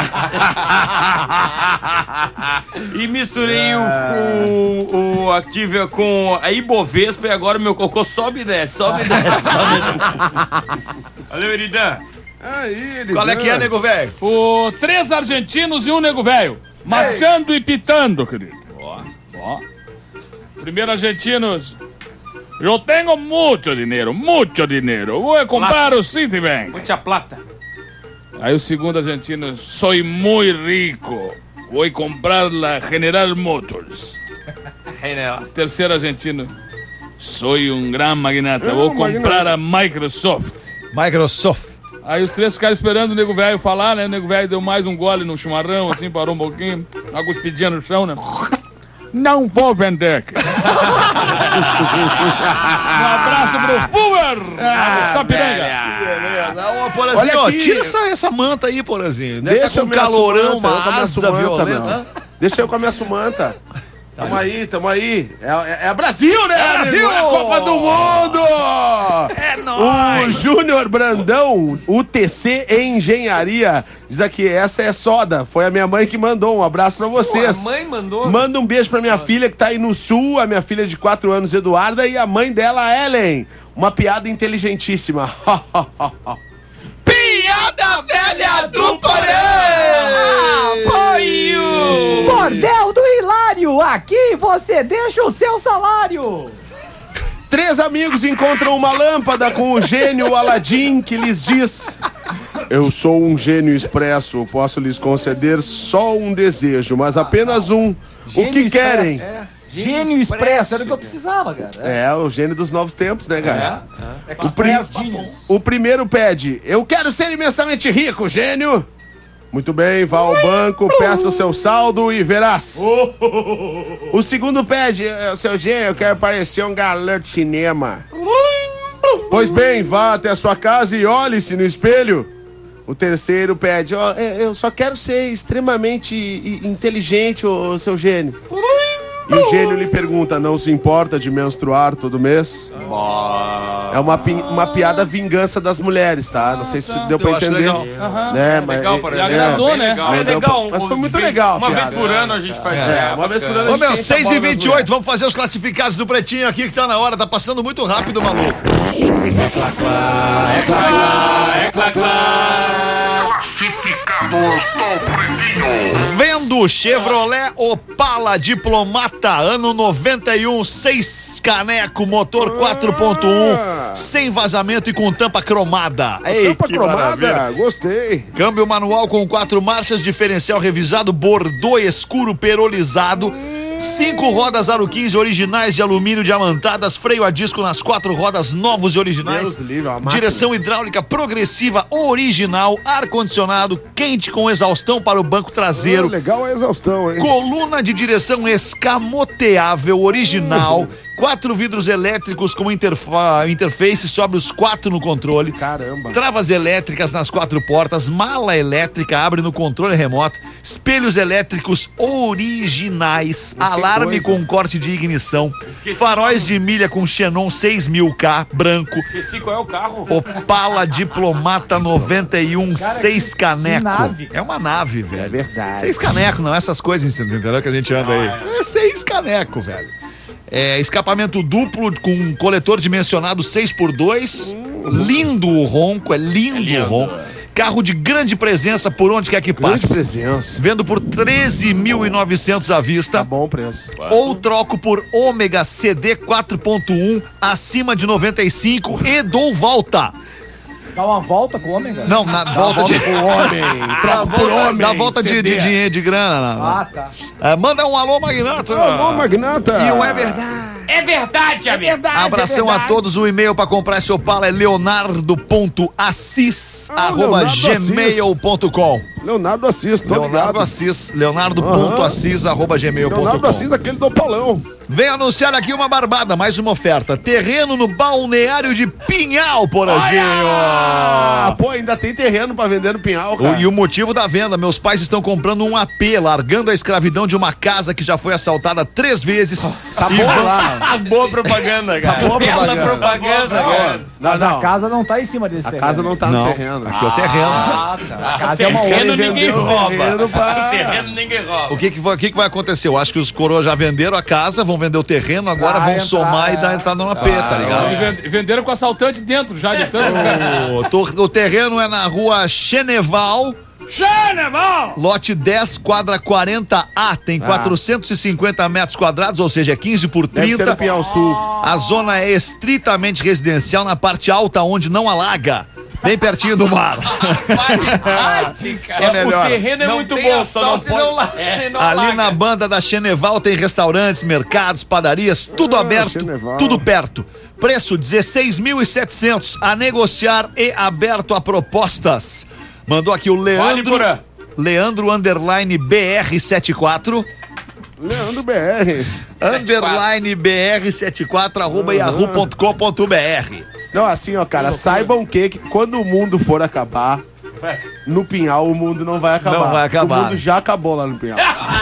E misturei o, o, o Activia com a Ibovespa e agora o meu cocô sobe e desce, sobe e desce, sobe e desce. Valeu, Eridan. Aí, Qual é que é, nego velho? O três argentinos e um nego velho. Marcando e pitando, querido. Ó, ó. Primeiro argentinos. Eu tenho muito dinheiro, muito dinheiro. Vou comprar o Citibank. Muita plata. Aí o segundo argentino. Sou muito rico. Vou comprar la General Motors. Terceiro argentino. Sou um grande magnata. É, Vou um comprar a Microsoft. Microsoft. Aí os três ficaram esperando o nego velho falar, né? O nego velho deu mais um gole no chimarrão, assim, parou um pouquinho. Uma cuspidinha no chão, né? Não vou vender. Um abraço pro Fuller! Ah, Sapiranga! Beleza. Ô, Porazinho, Olha ó, aqui. tira essa, essa manta aí, Porazinho. Deve Deixa tá eu com com a calorão, sumanta, eu com a uma minha asa sumanta, violenta. meu. Deixa eu com a minha sumanta. Tamo aí, tamo aí. É, é, é Brasil, né, amigo? Brasil! É a Copa do Mundo! É nóis! O Júnior Brandão, U T C em Engenharia, diz aqui, essa é soda. Foi a minha mãe que mandou. Um abraço pra vocês. Pô, a mãe mandou? Manda um beijo pra minha filha que tá aí no sul, a minha filha de quatro anos, Eduarda, e a mãe dela, Ellen. Uma piada inteligentíssima. Piada velha do Porém! Apoio! Bordel do Hilário, aqui você deixa o seu salário. Três amigos encontram uma lâmpada com o gênio Aladim que lhes diz: eu sou um gênio expresso, posso lhes conceder só um desejo, mas apenas um. O que querem? É. Gênio expresso, era o que eu precisava, cara. É, o gênio dos novos tempos, né, cara? É. O, pri- o primeiro pede: eu quero ser imensamente rico, gênio. Muito bem, vá ao banco, peça o seu saldo e verás. O segundo pede: seu gênio, eu quero parecer um galã de cinema. Pois bem, vá até a sua casa e olhe-se no espelho. O terceiro pede: ó, eu só quero ser extremamente i- inteligente, ô seu gênio. E o gênio lhe pergunta: não se importa de menstruar todo mês? É uma, pi- uma piada vingança das mulheres, tá? Não sei se deu pra Eu acho entender. legal. Né, mas, legal, é- por E exemplo. agradou, Bem né? legal. É É legal, legal. mas foi muito De vez- legal a Uma piada. vez por ano a gente faz. É, uma vez por ano. Ô, meu, a gente seis enche a e bola vinte e oito, vamos fazer os classificados do Pretinho aqui, que tá na hora, tá passando muito rápido, maluco. Vendo Chevrolet Opala Diplomata, ano noventa e um, seis caneco, motor quatro ponto um, sem vazamento e com tampa cromada. Ei, Tampa que cromada, maravilha. gostei. Câmbio manual com quatro marchas, diferencial revisado, bordô escuro perolizado. Cinco rodas aro quinze originais de alumínio diamantadas, freio a disco nas quatro rodas novos e originais. Deus livre, uma máquina. Direção hidráulica progressiva original, ar-condicionado quente com exaustão para o banco traseiro. Ah, legal a exaustão, hein? Coluna de direção escamoteável original. Quatro vidros elétricos com interfa- interface sobre os quatro no controle. Caramba. Travas elétricas nas quatro portas, mala elétrica abre no controle remoto, espelhos elétricos originais, alarme coisa. com corte de ignição, Esqueci. faróis de milha com Xenon seis mil K branco, Esqueci qual é o carro. Opala Diplomata noventa e um, seis que caneco. nave. É uma nave, velho. verdade. Seis caneco, não essas coisas, entendeu? Que a gente anda aí. É seis caneco, velho. É, escapamento duplo com coletor dimensionado seis por dois. Lindo o ronco, é lindo, lindo. o ronco. Carro de grande presença por onde quer que Grande passe. presença. Vendo por treze mil e novecentos à vista. Tá bom o preço. Ou troco por Ômega C D quatro ponto um acima de noventa e cinco e dou volta. Dá uma volta com o ômega? Não, na volta de... Pro homem. Troca por homem. Dá volta de, de, de, de grana. Ah, tá. É, manda um alô, Magnata. Alô, Magnata. E o É Verdade. É verdade, amigo. Abração a todos, o e-mail para comprar esse Opala é leonardo ponto assis Ah, arroba Leonardo gmail ponto com. Leonardo Assis, tô Leonardo ligado. Assis, leonardo ponto assis arroba gmail ponto com. Leonardo Assis, aquele do Palão. Vem anunciar aqui uma barbada, mais uma oferta. Terreno no balneário de Pinhal, Porazinho. Ah, pô, ainda tem terreno pra vender no Pinhal, cara. O- E o motivo da venda, meus pais estão comprando um A P, largando a escravidão de uma casa que já foi assaltada três vezes. Tá E bom vão- lá. Boa propaganda, cara. boa Bela propaganda. propaganda, cara. Não, Mas não. a casa não tá em cima desse A terreno. casa não tá no Não, terreno. aqui é o terreno. Ah, tá. A casa é uma terreno outra. ninguém vendeu o rouba. terreno pra- O terreno ninguém rouba. O que que, vai, o que que vai acontecer? Eu acho que os coroas já venderam a casa, vão vender o terreno, agora Vai vão entrar, somar é. e dar entrada no A P, tá Só que ligado? vend- venderam com assaltante dentro já, de tanto. cara. O, tor- o terreno é na rua Cheneval, Cheneval! lote dez, quadra quarenta A, tem quatrocentos e cinquenta metros quadrados, ou seja, é quinze por Deve ser trinta. no Pinhal Sul. A zona é estritamente residencial na parte alta, onde não alaga, bem pertinho do mar. Verdade, cara. Só melhor. O terreno é Não muito tem bom, só não assalto e pode... não la- É, não Ali alaga. na banda da Cheneval tem restaurantes, mercados, padarias, tudo Ah, aberto, Cheneval. tudo perto. Preço dezesseis mil e setecentos a negociar e aberto a propostas. Mandou aqui o Vale, Leandro, Porã. Leandro underline B R setenta e quatro, Leandro B R. underline B R setenta e quatro arroba yahoo ponto com ponto br. Não, assim, ó, cara, saibam que, que quando o mundo for acabar, no Pinhal o mundo não vai acabar. Não vai acabar. O mundo já acabou lá no Pinhal.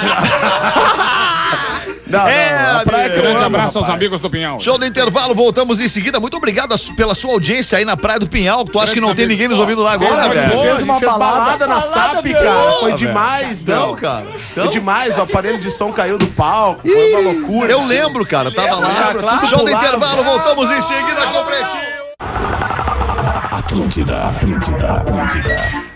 Não, É, não, a praia que eu Grande amo, abraço aos rapaz. amigos do Pinhal. Show do intervalo, voltamos em seguida. Muito obrigado a su- pela sua audiência aí na Praia do Pinhal. Tu acha que não tem ninguém nos ouvindo lá agora, Pô, velho? a gente Fez uma fez balada, balada, na balada, S A P, velho. cara. Foi Velho. demais, Não, não. cara. Foi demais, o aparelho de som caiu do palco, foi uma loucura. Eu lembro, cara, tava lá. lembro, tudo Show do pulava. intervalo, voltamos em seguida com o Pretinho. Atlântida, Atlântida, Atlântida.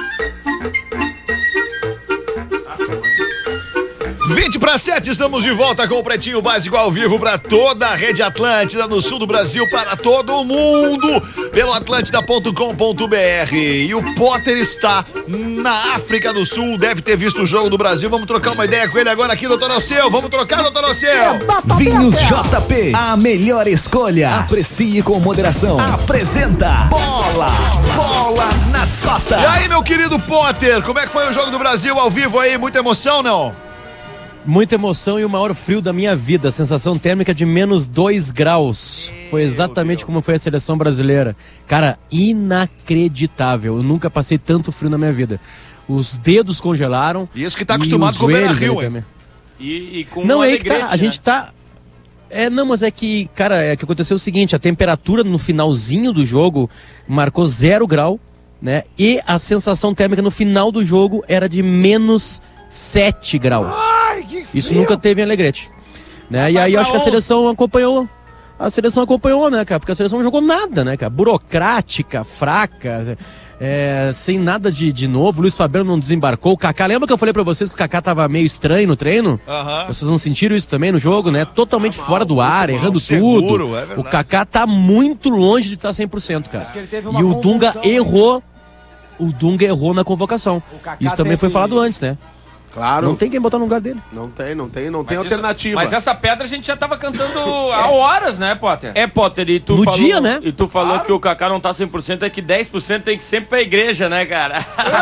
vinte para sete, estamos de volta com o Pretinho Básico ao vivo para toda a rede Atlântida, no sul do Brasil, para todo o mundo, pelo atlântida ponto com ponto br. E o Potter está na África do Sul, deve ter visto o jogo do Brasil. Vamos trocar uma ideia com ele agora aqui, doutor Alceu. Vamos trocar, doutor Alceu. Vinhos J P, a melhor escolha. Aprecie com moderação. Apresenta Bola, Bola nas costas. E aí, meu querido Potter, como é que foi o jogo do Brasil ao vivo aí? Muita emoção, não? Muita emoção e o maior frio da minha vida. Sensação térmica de menos dois graus. Foi exatamente como foi a seleção brasileira. Cara, inacreditável. Eu nunca passei tanto frio na minha vida. Os dedos congelaram. Isso que tá e acostumado os com o Beira joelhos Rio, ali hein? também. E, e com Não, um é aí que tá. alegrete, A gente né? tá. É, não, mas é que, cara, é que aconteceu o seguinte: a temperatura no finalzinho do jogo marcou zero grau, né? E a sensação térmica no final do jogo era de menos sete graus. Ai, que Isso frio. nunca teve em Alegrete. Né? E aí eu acho que a seleção acompanhou. A seleção acompanhou, né, cara? Porque a seleção não jogou nada, né, cara? Burocrática, fraca, é, sem nada de, de novo. Luiz Fabiano não desembarcou. O Kaká, lembra que eu falei pra vocês que o Kaká tava meio estranho no treino? Aham. Vocês não sentiram isso também no jogo, né? Totalmente fora do ar, mal, errando seguro, tudo. é verdade. O Kaká tá muito longe de estar cem por cento, cara. que ele teve uma E o Dunga convulsão, errou. O Dunga errou na convocação. O Kaká Isso também teve- foi falado antes, né? Claro. Não tem quem botar no lugar dele. Não tem, não tem, não tem Mas isso- alternativa. Mas essa pedra a gente já tava cantando há horas, né, Potter? É, Potter, e tu No falou... dia, né? E tu falou que o Kaká não tá cem por cento, é que dez por cento tem que ir sempre pra igreja, né, cara?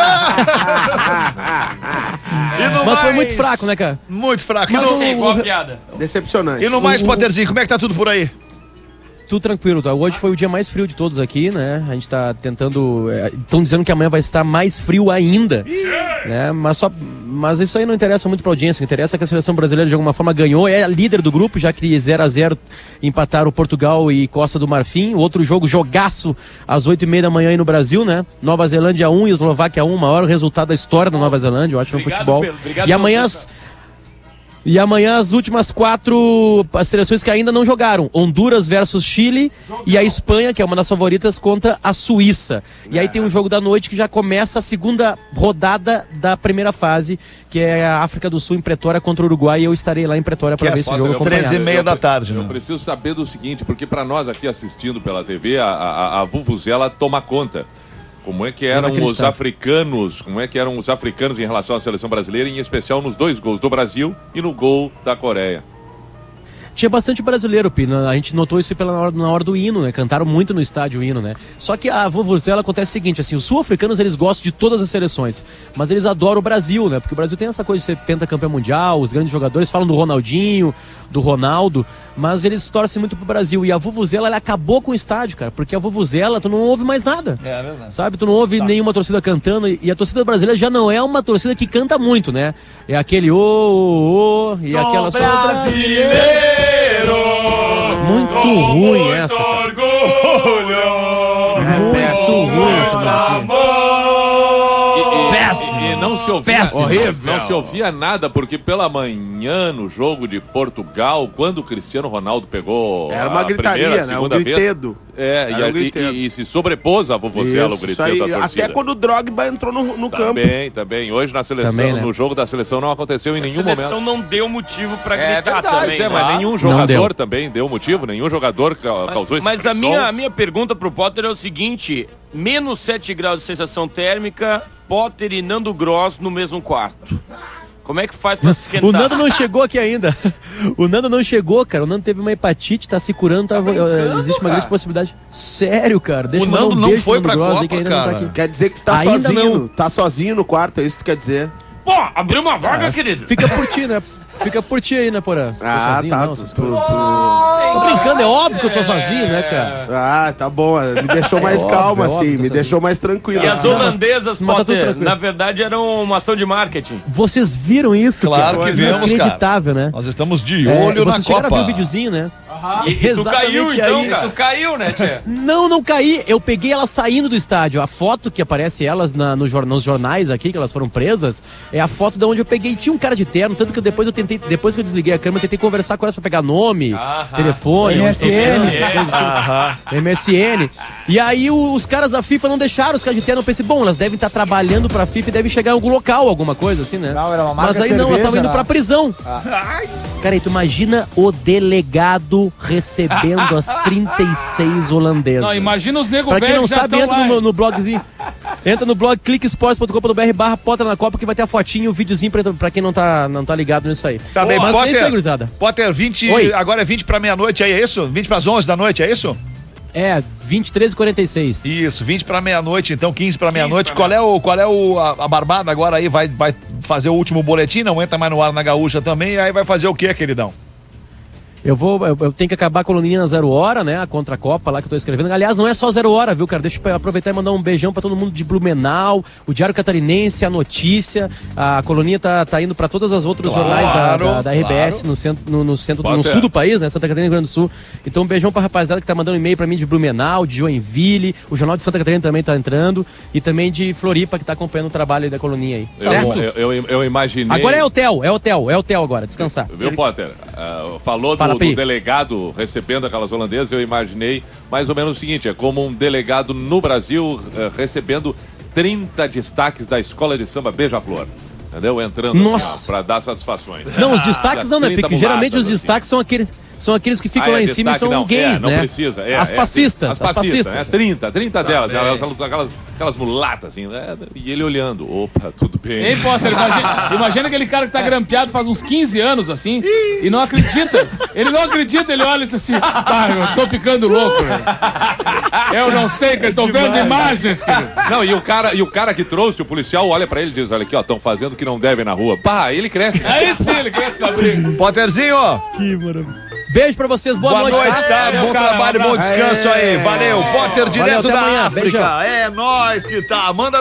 E no Mas foi mais- muito fraco, né, cara? Muito fraco. E Mas no, É igual a piada. Decepcionante. e no mais, o- Potterzinho, como é que tá tudo por aí? Tudo tranquilo, tá? Hoje foi o dia mais frio de todos aqui, né? A gente tá tentando. Estão dizendo que amanhã vai estar mais frio ainda. Né? Mas, só, mas isso aí não interessa muito pra audiência. O que interessa é que a seleção brasileira de alguma forma ganhou, é a líder do grupo, já que zero a zero empataram Portugal e Costa do Marfim. O outro jogo, jogaço, às oito e meia da manhã aí no Brasil, né? Nova Zelândia um e Eslováquia um, o maior resultado da história da Nova Zelândia, eu acho, no Obrigado futebol. pelo- obrigado E pelo amanhã. resultado. E amanhã as últimas quatro as seleções que ainda não jogaram. Honduras versus Chile e a Espanha, que é uma das favoritas, contra a Suíça. E aí tem um jogo da noite que já começa a segunda rodada da primeira fase, que é a África do Sul em Pretória contra o Uruguai. E eu estarei lá em Pretória para ver esse jogo. treze e meia da tarde. Eu né? preciso saber do seguinte, porque para nós aqui assistindo pela T V, a, a, a Vuvuzela toma conta. Como é que eram os africanos, como é que eram os africanos em relação à seleção brasileira, em especial nos dois gols do Brasil e no gol da Coreia? Tinha bastante brasileiro, Pina. A gente notou isso pela na hora, na hora do hino, né? Cantaram muito no estádio o hino, né? Só que a Vuvuzela acontece o seguinte, assim, os sul-africanos, eles gostam de todas as seleções, mas eles adoram o Brasil, né? Porque o Brasil tem essa coisa de ser pentacampeão mundial, os grandes jogadores falam do Ronaldinho, do Ronaldo, mas eles torcem muito pro Brasil. E a Vuvuzela, ela acabou com o estádio, cara, porque a Vuvuzela, tu não ouve mais nada. É, é verdade. Sabe? Tu não ouve tá. nenhuma torcida cantando, e a torcida brasileira já não é uma torcida que canta muito, né? É aquele ô, ô, ô, e sou aquela... brasileiro! Muito ruim essa, cara. Orgulho, muito ruim essa musiquinha. Péssimo. E, e não se ouvia, Péssimo. Horrível. Não se ouvia nada, porque pela manhã, no jogo de Portugal, quando o Cristiano Ronaldo pegou Era uma a gritaria, primeira, a né? Um segunda vez, gritedo. é, Era e, um e, gritedo. e, e se sobrepôs a Vuvuzela, o Isso, gritedo isso da aí, torcida. até quando o Drogba entrou no, no campo. Também, também. Hoje na seleção, Também, né? no jogo da seleção não aconteceu em nenhum A seleção momento. não deu motivo pra É gritar verdade, também. é, tá? mas nenhum jogador também deu motivo, nenhum jogador ca- causou esse Mas a minha, a minha pergunta pro Potter é o seguinte: menos sete graus de sensação térmica, Potter e Nando Gross no mesmo quarto. Como é que faz pra se esquentar? O Nando não chegou aqui ainda. O Nando não chegou, cara. O Nando teve uma hepatite, tá se curando. Tá, brincando, existe uma cara? grande possibilidade. Sério, cara. Deixa O eu mandar Nando um não beijo foi pro Nando pra Gross aí, Copa, que ainda não tá cara. aqui. Quer dizer que tu tá Ainda sozinho. não. Tá sozinho no quarto, é isso que tu quer dizer? Pô, abriu uma vaga, querido. Fica por ti, né? Fica por ti aí, né, Porã? Você Ah, sozinho, tá. não, tu, essas tu, coisas. tu- Tô brincando, é óbvio que eu tô sozinho, né, cara? Ah, tá bom. Me deixou É mais óbvio, calmo, é assim. óbvio, tô Me sozinho. deixou mais tranquilo. E as assim. holandesas, Mas tá tudo Potter, tranquilo. na verdade eram uma ação de marketing. Vocês viram isso, Claro cara? que vimos, cara. Inacreditável, né? Nós estamos de É, olho na vocês chegaram Copa. a ver o videozinho, né? E, e tu Exatamente caiu então, aí. cara? Tu caiu, né, tia? Não, não caí. Eu peguei elas saindo do estádio. A foto que aparece elas na, no, jor- nos jornais aqui, que elas foram presas, é a foto de onde eu peguei. Tinha um cara de terno, tanto que depois eu tentei, depois que eu desliguei a câmera, eu tentei conversar com elas pra pegar nome, Aham. telefone, M S N. essas coisas assim. M S N. E aí o- os caras da FIFA não deixaram os caras de terno. Eu pensei, bom, elas devem estar trabalhando pra FIFA e devem chegar em algum local, alguma coisa assim, né? Não, era uma marca Mas aí de não, elas cerveja, estavam indo né? pra prisão. Cara, aí tu imagina o delegado recebendo as trinta e seis holandesas. Não, imagina os nego Pra quem velhos não que já sabe, tão entra lá, no, hein? no blogzinho. Entra no blog clique esportes ponto com ponto b r barra Potter na Copa, que vai ter a fotinho, o videozinho pra, pra quem não tá, não tá ligado nisso aí. Tá bem, Mas é isso aí, Potter. gurizada. Potter, vinte, Oi. agora é vinte pra meia-noite aí, é isso? vinte pras onze da noite, é isso? É, vinte e três e quarenta e seis. Isso, vinte pra meia-noite, então quinze pra meia-noite. Qual é o qual é o a, a barbada agora aí vai vai fazer o último boletim, não entra mais no ar na Gaúcha também, e aí vai fazer o quê, queridão? Eu vou, eu, eu tenho que acabar a coluninha na Zero Hora, né? A contra a Copa lá que eu tô escrevendo. Aliás, não é só Zero Hora, viu, cara? Deixa eu aproveitar e mandar um beijão pra todo mundo de Blumenau, o Diário Catarinense, a Notícia. A coluninha tá, tá indo pra todos os outros Claro, jornais da, da, da R B S claro. no centro, no, no, centro no Potter. sul do país, né? Santa Catarina e Rio Grande do Sul. Então, um beijão pra rapaziada que tá mandando e-mail pra mim de Blumenau, de Joinville. O Jornal de Santa Catarina também tá entrando. E também de Floripa, que tá acompanhando o trabalho aí da coluninha aí. Eu, Certo? eu, eu, eu imaginei. Agora é hotel, é hotel, é hotel agora, descansar. Viu, Potter? Ah, falou Fala, do, Pi. do delegado recebendo aquelas holandesas, eu imaginei mais ou menos o seguinte, é como um delegado no Brasil eh, recebendo trinta destaques da escola de samba Beija-Flor. Entendeu? Entrando Nossa. assim, ó, pra dar satisfações. Não, os destaques As não, né? trinta Porque geralmente os mulatas, assim. destaques são aqueles, são aqueles que ficam Ah, é lá em cima e destaque, são não. gays, É, não né? precisa. É, as é, passistas, as as passistas. passistas. É, trinta, trinta delas. bem. Elas, aquelas, aquelas mulatas, assim. né? E ele olhando. Opa, tudo bem. Hein, Potter? Imagina, imagina aquele cara que tá grampeado faz uns quinze anos, assim, e não acredita. Ele não acredita, ele olha e diz assim, tá, eu tô ficando louco, velho. Eu não sei, que eu tô vendo imagens, querido. Não, e o, cara, e o cara que trouxe, o policial, olha pra ele e diz, olha aqui, ó, estão fazendo o que não devem na rua. Pá, ele cresce. Aí sim, ele cresce na briga. Potterzinho, Que maravilha. Beijo pra vocês, boa, boa noite, tá? Valeu, Bom cara, trabalho, um bom abraço. descanso aí. Valeu, Potter direto até da amanhã, África. beijão. É nóis que tá. Manda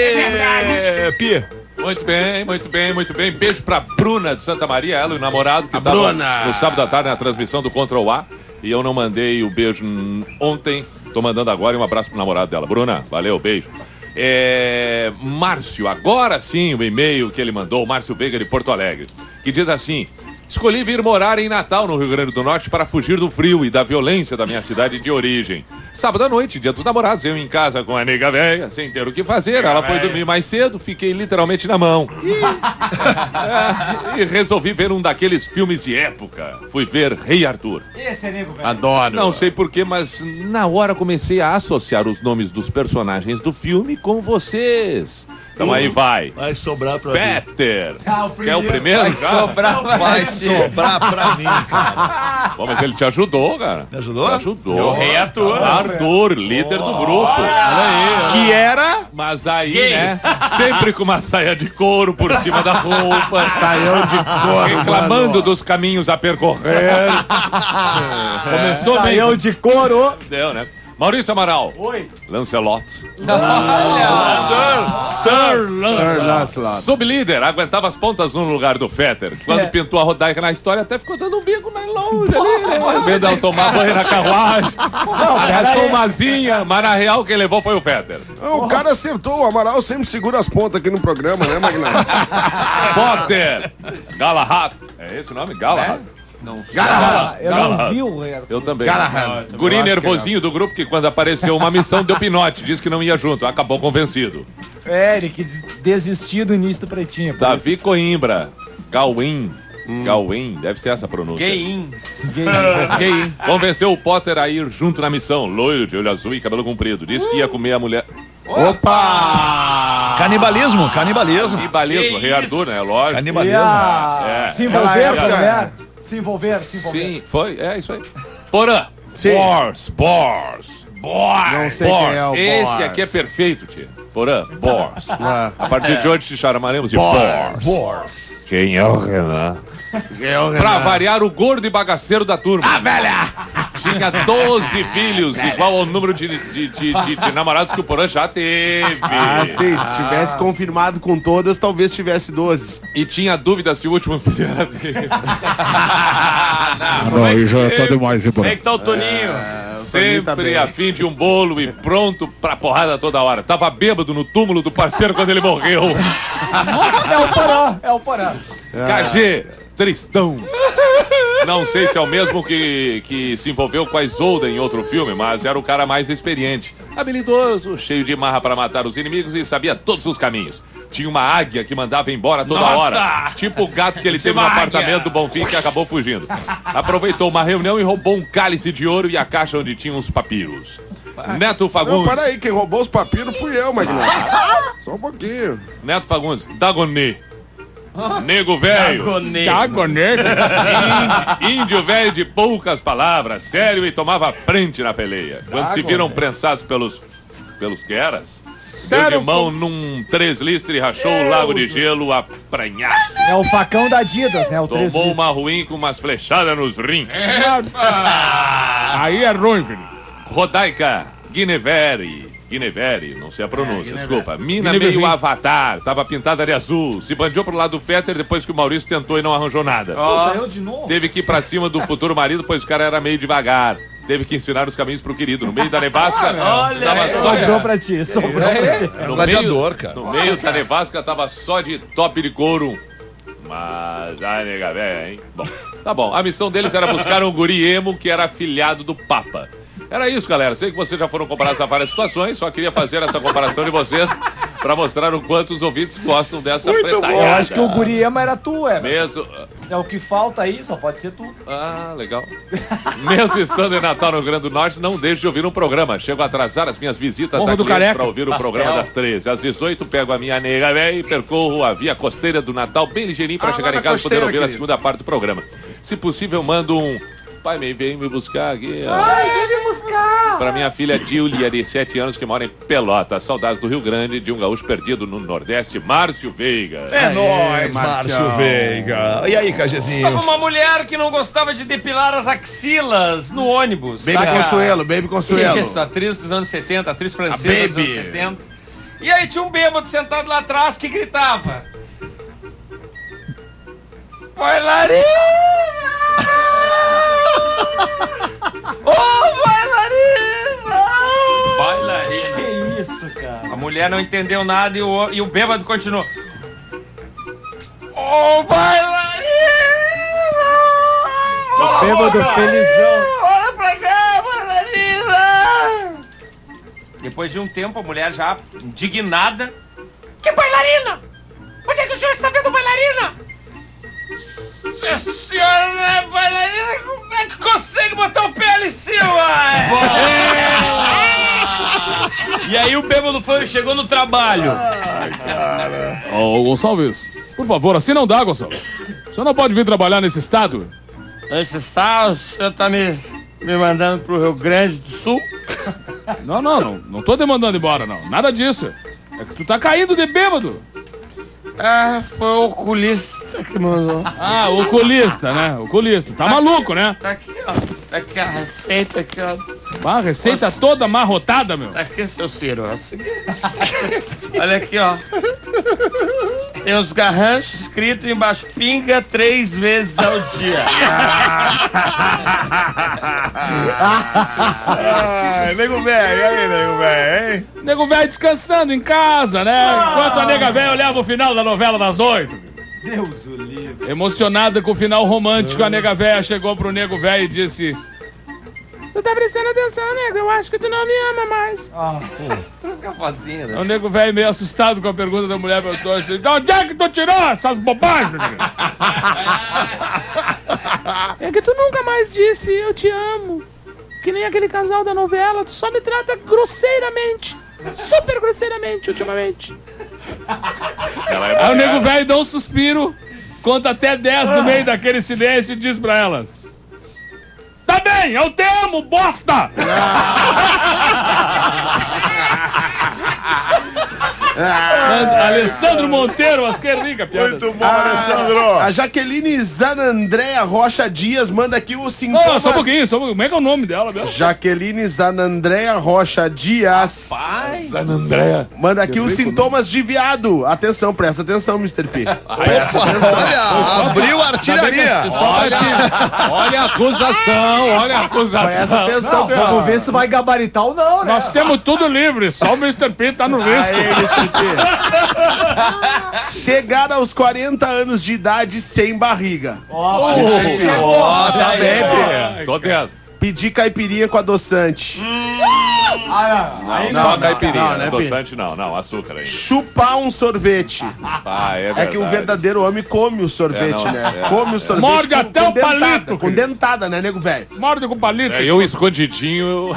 daí, Pi. Muito bem, muito bem, muito bem. Beijo pra Bruna de Santa Maria, ela e o namorado que A tava Bruna. no sábado à tarde na transmissão do Control A. E eu não mandei o beijo hum, ontem, tô mandando agora e um abraço pro namorado dela. Bruna, valeu, beijo. É, Márcio, agora sim o e-mail que ele mandou, o Márcio Veiga de Porto Alegre, que diz assim: Escolhi vir morar em Natal, no Rio Grande do Norte, para fugir do frio e da violência da minha cidade de origem. Sábado à noite, dia dos namorados, eu em casa com a nega velha, sem ter o que fazer. Ela foi dormir mais cedo, fiquei literalmente na mão. É, e resolvi ver um daqueles filmes de época. Fui ver Rei Arthur. Esse é nego, velho. Adoro. Não sei porquê, mas na hora comecei a associar os nomes dos personagens do filme com vocês. Então aí vai. Vai sobrar pra mim. Fetter. Ah, o Que é o primeiro, Vai cara? sobrar, Vai sobrar pra mim, cara. Pô, mas ele te ajudou, cara. Me ajudou? Te ajudou. É o Rei Arthur. Arthur, líder do grupo. Olha aí. Que era... Mas aí, né? Sempre com uma saia de couro por cima da roupa. Saião de couro, Reclamando mano. dos caminhos a percorrer. Começou bem. Saião de couro. Deu, né? Maurício Amaral. Oi. Lancelot. Olha. Sir Sir Lancelot. Sublíder, aguentava as pontas no lugar do Fetter. Quando É. pintou a Rodaica na história, até ficou dando um bico mais longe ali, né? Vendo ela tomar banho na carruagem. Arrastou uma asinha, mas na real quem levou foi o Fetter. O cara acertou, o Amaral sempre segura as pontas aqui no programa, né, Magnata? Potter. Galahad. É esse o nome? Galahad? Não sei. Galahad. Eu Galahad. não vi o Rei Arthur. Eu também. Galahad. Guri Eu acho que nervosinho do grupo que quando apareceu uma missão deu pinote, disse que não ia junto, acabou convencido. É, ele que des- desistiu do início do Pretinho. por Davi Coimbra. Gauin. Gauin, deve ser essa a pronúncia. Gay-in. isso. Gay. Gay. Convenceu o Potter a ir junto na missão. Loiro, de olho azul e cabelo comprido. Disse que ia comer a mulher. Opa! Canibalismo, canibalismo. Canibalismo, Que Rei Arthur, isso? né? Lógico. E Canibalismo. a... É. Se envolver com a Aquela mulher. Se envolver, se envolver. Sim, foi, é isso aí. Porã. Sim. Bors, Bors. Bors. Não sei quem é o Este Bors. aqui é perfeito, tia. Porã, Bors. Ah. A partir de hoje te chamaremos de Bors. Bors. Quem é o Renan? É o Pra Renan. variar, o gordo e bagaceiro da turma. Ah, velha! Tinha doze filhos, igual ao número de, de, de, de- de namorados que o Porã já teve. Ah, sim, se tivesse confirmado com todas, talvez tivesse doze. E tinha dúvida se o último filho era dele. Não, aí já tá demais, hein, Como é Porã? que tá o Toninho? Toninho tá Sempre bem. a fim de um bolo e pronto pra porrada toda hora. Tava bêbado no túmulo do parceiro quando ele morreu. É o Porã, é o Porã. K G, Tristão. Não sei se é o mesmo que, que se envolveu com a Isolda em outro filme, mas era o cara mais experiente. Habilidoso, cheio de marra para matar os inimigos e sabia todos os caminhos. Tinha uma águia que mandava embora toda Nossa! hora. Tipo o gato que ele teve no uma apartamento águia. do Bonfim que acabou fugindo. Aproveitou uma reunião e roubou um cálice de ouro e a caixa onde tinham os papiros. Neto Não, Fagundes. para aí, quem roubou os papiros fui eu, Magnata. Só um pouquinho. Neto Fagundes, Dagonê. Nego velho. Dagonê. Dagonego. Índio, índio velho de poucas palavras, sério e tomava frente na peleia. Quando se viram prensados pelos. pelos gueras, deu de Deram mão num três listre e rachou o lago de gelo a pranhaço. É o facão da Adidas, né? O três Tomou listas. uma ruim com umas flechadas nos rins. Aí é ruim, filho. Rodaica, Guinevere. Guinevere, não sei a pronúncia, desculpa. Mina Guinevere. meio avatar, tava pintada de azul. Se bandiou pro lado do Fetter depois que o Maurício tentou e não arranjou nada. Puta, eu de novo. Teve que ir pra cima do futuro marido, pois o cara era meio devagar. Teve que ensinar os caminhos pro querido. No meio da nevasca, Olha tava aí. só de... Sobrou pra ti, sobrou pra ti. no Gladiador, meio, cara. No meio da nevasca tava só de top de couro. Mas, ai, nega véia, hein? Bom, tá bom. A missão deles era buscar um guri emo que era afilhado do Papa. Era isso, galera. Sei que vocês já foram comparados a várias situações, só queria fazer essa comparação de vocês pra mostrar o quanto os ouvintes gostam dessa pretaiada. Eu acho que o Guriema era tu, é. Mesmo... É o que falta aí, só pode ser tu. Ah, legal. Mesmo estando em Natal, no Rio Grande do Norte, não deixe de ouvir um programa. Chego a atrasar as minhas visitas Morro a do clientes Careca. para ouvir o Pastel. programa das treze. Às dezoito, pego a minha nega véia e percorro a via costeira do Natal bem ligeirinho para Ah, chegar lá em na casa e poder costeira, ouvir a querido. segunda parte do programa. Se possível, mando um... Pai, me vem me buscar aqui, ó. Ai, vem me buscar! Pra minha filha Julia, de sete anos, que mora em Pelotas. Saudades do Rio Grande, de um gaúcho perdido no Nordeste, Márcio Veiga. É Aê, nóis, Marcião. Márcio Veiga. E aí, Estava Cagezinho? uma mulher que não gostava de depilar as axilas no ônibus. Baby saca? Consuelo, Baby Consuelo. Isso, atriz dos anos setenta, atriz francesa A dos Baby. anos setenta. E aí tinha um bêbado sentado lá atrás que gritava: Bailarina! Ô, bailarina! Bailarina. Que isso, cara? A mulher não entendeu nada e o, e o bêbado continuou: Ô, bailarina! Bêbado felizão. Olha pra cá, bailarina! Depois de um tempo, a mulher já indignada. Que bailarina? Onde é que o senhor está vendo bailarina? Se a senhora não é bailarina, como é que consegue botar o pé ali em cima? E aí o bêbado foi, chegou no trabalho. Ai, cara. Ô, Gonçalves, por favor, assim não dá, Gonçalves. O senhor não pode vir trabalhar nesse estado? Esse estado, o senhor tá me, me mandando pro Rio Grande do Sul? Não, não, não. Não tô te mandando embora, não. Nada disso. É que tu tá caindo de bêbado. Ah, foi o oculista que mandou. Ah, o oculista, né? Oculista. Tá maluco, né? Tá aqui, ó. Tá aqui a receita aqui, ó. Ah, a receita Nossa. toda amarrotada, meu. Tá aqui, seu Ciro. É o seguinte. Olha aqui, ó. Tem os garranchos escritos embaixo. Pinga três vezes ao dia. Ai, nego velho, e aí, nego velho, hein? Nego velho descansando em casa, né? Enquanto a nega velha olhava o final da novela das oito. Deus o livre. Emocionada com o final romântico, a nega velha chegou pro nego velho e disse: tu tá prestando atenção, nego? Eu acho que tu não me ama mais. Ah, pô. Fica facinho, né? O nego velho, meio assustado com a pergunta da mulher, perguntou assim: de onde é que tu tirou essas bobagens? É que tu nunca mais disse eu te amo. Que nem aquele casal da novela, tu só me trata grosseiramente. Super grosseiramente, ultimamente. Aí o nego velho dá um suspiro, conta até dez no meio daquele silêncio e diz pra elas: tá bem, eu te amo, bosta! Ah, Alessandro Monteiro, mas que rica piada. Muito bom, Alessandro. A Jaqueline Zanandréa Rocha Dias manda aqui os sintomas. Oh, só um pouquinho, só um pouquinho. Como é que é o nome dela mesmo? Jaqueline Zanandréa Rocha Dias. Pai. Zanandréa. Manda aqui os sintomas de viado. Atenção, presta atenção, mister P. Presta Opa, atenção. olha, abriu a artilharia. Olha, olha a acusação, olha a Presta acusação. atenção, Não, vamos ver se tu vai gabaritar ou não, né? Nós temos tudo livre, só o mister P tá no risco. Aê, mister P. Chegar aos quarenta anos de idade sem barriga. Ó, Ó, tá bem, Pê. Tô dentro. Pedir caipirinha com adoçante. Ah, aí Só não, caipirinha, não, né, adoçante não, não, açúcar aí. Chupar um sorvete. Ah, é É verdade. que o verdadeiro homem come o sorvete, É, não, né? é. Come o sorvete. Morde com, até com o dentada, palito, Com querido. dentada, né, nego velho? Morde com palito. É, eu escondidinho, eu...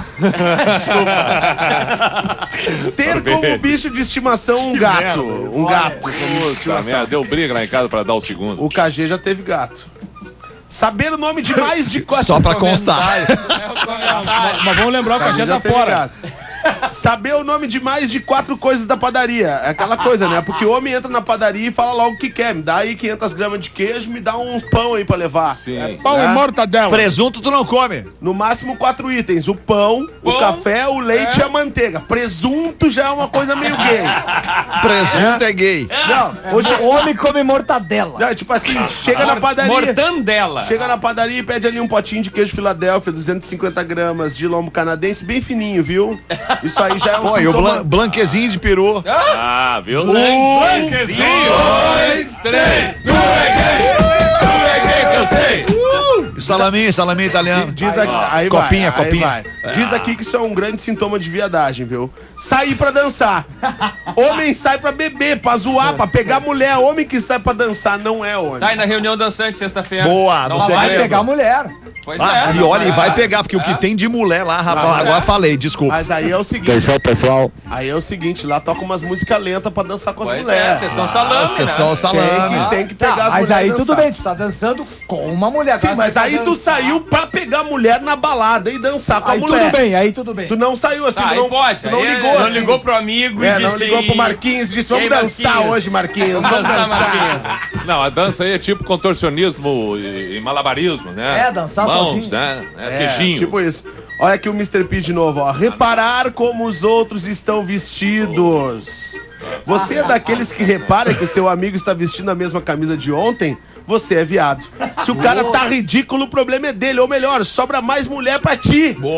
Ter Sorvete. como bicho de estimação um gato. Um gato. como bicho de Puta estimação. merda, deu briga lá em casa pra dar o segundo. O K G já teve gato. Saber o nome de mais de quatro... Só pra constar. Mas, mas vamos lembrar que a gente já tá teve fora. gato. Saber o nome de mais de quatro coisas da padaria. É aquela coisa, né? Porque o homem entra na padaria e fala logo o que quer. Me dá aí quinhentas gramas de queijo, me dá uns pão aí pra levar. Sim. Pão Né? e mortadela. Presunto tu não come. No máximo quatro itens. O pão, o Pão, café, o leite e a manteiga. Presunto já é uma coisa meio gay. Presunto é gay. Não, hoje... O homem come mortadela. Não, tipo assim, chega na padaria... Mortandela. Chega na padaria e pede ali um potinho de queijo Filadélfia, duzentos e cinquenta gramas de lombo canadense, bem fininho, viu? Isso aí já é um Pô, e o sintoma... blan blanquezinho de peru. Ah, viu? Blanquezinho. Dois, três, tu é gay, tu é gay que eu sei. Salaminho, salaminho italiano. Diz aqui, aí Copinha, vai, aí copinha. vai. Diz aqui que isso é um grande sintoma de viadagem, viu? Sair pra dançar. Homem sai pra beber, pra zoar, pra pegar mulher. Homem que sai pra dançar não é homem. Tá aí na reunião dançante sexta-feira. Boa, Não no Vai segredo. pegar mulher. Pois Ah, é. e olha, e vai pegar, porque o que tem de mulher lá, rapaz, agora falei, desculpa. Mas aí é o seguinte, Atenção, pessoal. aí é o seguinte, lá toca umas músicas lentas pra dançar com as Pois é, mulheres. sessão salame, Sessão né? salame. Tem que, tem que pegar Tá, as mas mulheres aí e tudo dançar. bem, tu tá dançando com uma mulher. Sim, Agora mas você tá aí tu dançando- saiu pra pegar mulher na balada e dançar com a Aí mulher. tudo bem, aí tudo bem. Tu não saiu assim, Tá, tu aí não, pode. tu não aí é- ligou não assim. ligou pro amigo É, e não disse... ligou pro Marquinhos, disse, vamos Ei, dançar Marquinhos. hoje, Marquinhos, Vamos vamos dançar, dançar. Marquinhos. Não, a dança aí é tipo contorcionismo e e malabarismo, né? É, dançar Mãos, sozinho. né? É, É, queijinho. tipo isso. Olha aqui o mister P de novo, ó. Reparar como os outros estão vestidos. Você é daqueles que repara que o seu amigo está vestindo a mesma camisa de ontem? Você é viado. Se o cara tá ridículo, o problema é dele. Ou melhor, sobra mais mulher pra ti. Boa.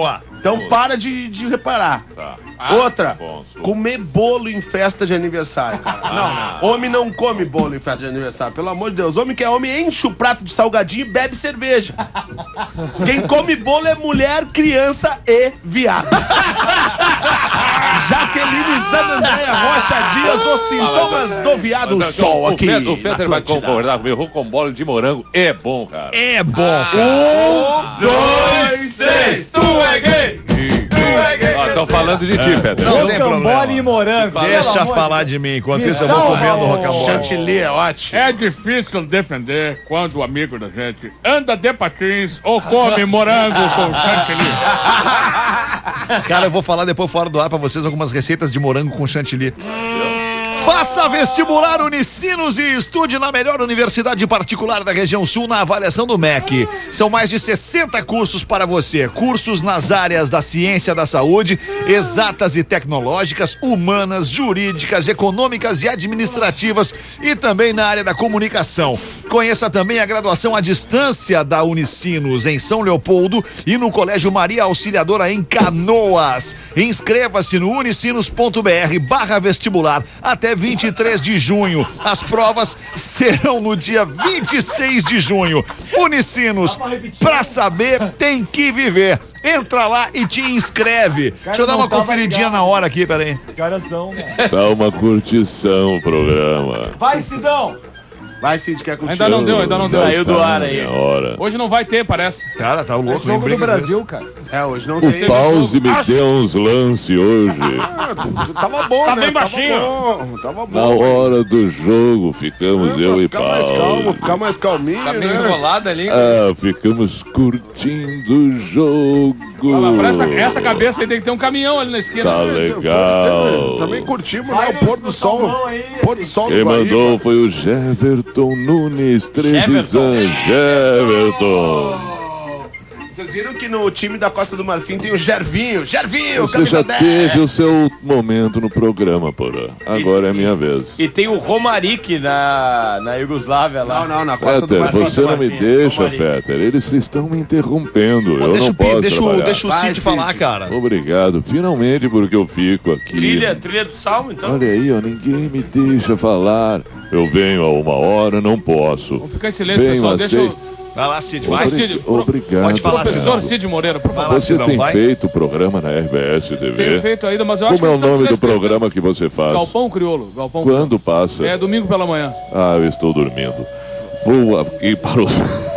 Então para de, de reparar. Tá. Outra, bom, desculpa. comer bolo em festa de aniversário, cara. Não, homem não come bolo em festa de aniversário, pelo amor de Deus. Homem que é homem enche o prato de salgadinho e bebe cerveja. Quem come bolo é mulher, criança e viado. Jaqueline Zanandréia Rocha Dias, os sintomas do viado Mas, sol o aqui. Fetter, o Fetter na vai Atlântida. concordar comigo. Rocambole de morango é bom, cara. É bom, Um, dois, três. Tu é gay. Tu é gay. Estão falando de ti, Fetter. Não tem Rocambole problema. e morango. Deixa pelo amor falar de de mim. Enquanto Me isso, eu vou salva, comendo ô. rocambole. Chantilly é ótimo. É difícil defender quando o amigo da gente anda de patins ou come morango com chantilly. Cara, eu vou falar depois fora do ar pra vocês algumas receitas de morango com chantilly. Faça vestibular Unicinos e estude na melhor universidade particular da região sul na avaliação do M E C. São mais de sessenta cursos para você. Cursos nas áreas da ciência da saúde, exatas e tecnológicas, humanas, jurídicas, econômicas e administrativas e também na área da comunicação. Conheça também a graduação à distância da Unicinos em São Leopoldo e no Colégio Maria Auxiliadora em Canoas. Inscreva-se no unicinos.br barra vestibular até vinte e três de junho. As provas serão no dia vinte e seis de junho. Unicinos, pra saber, tem que viver. Entra lá e te inscreve. Deixa eu dar uma conferidinha na hora aqui, peraí. Que horas são, né? Tá uma curtição o programa. Vai, Sidão! Vai, Cid, quer continuar? Ainda não deu, ainda não deu. Saiu do ar aí. Hora. Hoje não vai ter, parece. Cara, tá É louco. jogo lembrei do que Brasil, cara. É, hoje não O tem. pause me deu uns lances hoje. Ah, tu- tava bom, Tá né? bem baixinho. Tava bom, tava Na bom. hora do jogo, ficamos Ah, eu pra e ficar mais Paulo. calmo, ficar mais calminho, Tá meio né? enrolado ali. Ah, ficamos curtindo o jogo. Olha lá, pra essa, essa cabeça aí tem que ter um caminhão ali na esquina. Tá legal. Também curtimos, né? Vai O nos- pôr do no sol. salmão aí, Pôr do esse. sol Quem do Guaíba. mandou foi o Jeverton Nunes Trevisan. Jeverton. Vocês viram que no time da Costa do Marfim tem o Gervinho. Gervinho, Você camisa já dez. teve o seu momento no programa, porra. Agora é a minha vez. E tem o Romaric na, na Iugoslávia lá. Não, não, na Costa do Fetter, Marfim. você não me Marfim, deixa, Romaric. Fetter. Eles estão me interrompendo. Pô, Eu deixa, não o Pi- posso deixa, o- trabalhar. deixa o Vai, Cid Cid. falar, cara. Obrigado. Finalmente, porque eu fico aqui. Trilha, trilha do salmo, então. Olha aí, ó, ninguém me deixa falar. Eu venho a uma hora, não posso. Vamos ficar em silêncio, Venho pessoal. às Deixa seis. o Vai lá, Cid, Vai, vai. Obri- Cid. Pro- Obrigado. Pode falar, professor Cid Moreira, por favor. Você Cidão, tem vai. feito programa na R B S T Tenho V? feito ainda, mas eu acho Como é que o eles estão nome do desrespeitando. programa que você faz? Galpão Crioulo. Galpão Quando passa? Crioulo. É domingo pela manhã. Ah, eu estou dormindo. Vou aqui para os...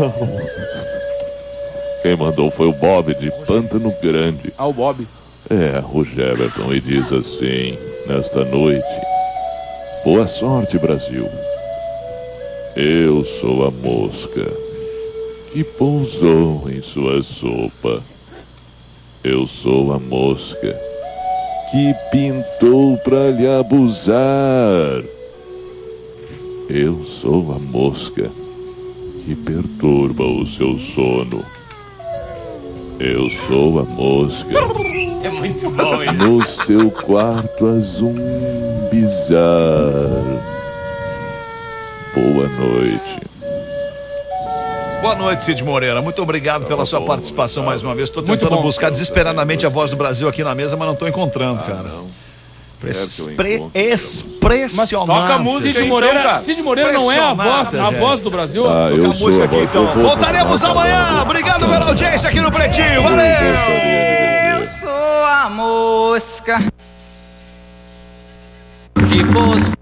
Quem mandou foi o Bob de Pântano Grande. Ah, o Bob. É, o Jeverton, e diz assim, nesta noite: boa sorte, Brasil. Eu sou a mosca que pousou em sua sopa. Eu sou a mosca que pintou pra lhe abusar. Eu sou a mosca que perturba o seu sono. Eu sou a mosca É muito bom isso. no seu quarto a zumbizar. Boa noite. Boa noite, Cid Moreira. Muito obrigado pela sua bom, participação obrigado. mais uma vez. Estou Muito tentando bom. buscar desesperadamente a voz do Brasil aqui na mesa, mas não estou encontrando, cara. Deve que eu Expre encontro, Mas expressionante. toca a música, Cid então, Moreira, cara. Cid Moreira não é a voz, Impressionante, a gente. voz do Brasil. Ah, eu Toca a sou música a aqui, voz. então. eu vou Voltaremos continuar amanhã. falando. Obrigado pela audiência aqui no Pretinho. Valeu! Eu gostaria de Sou a mosca que pousou.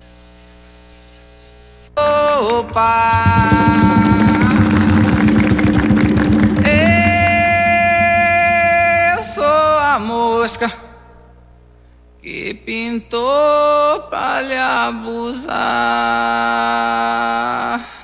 Eu sou a mosca que pintou pra lhe abusar.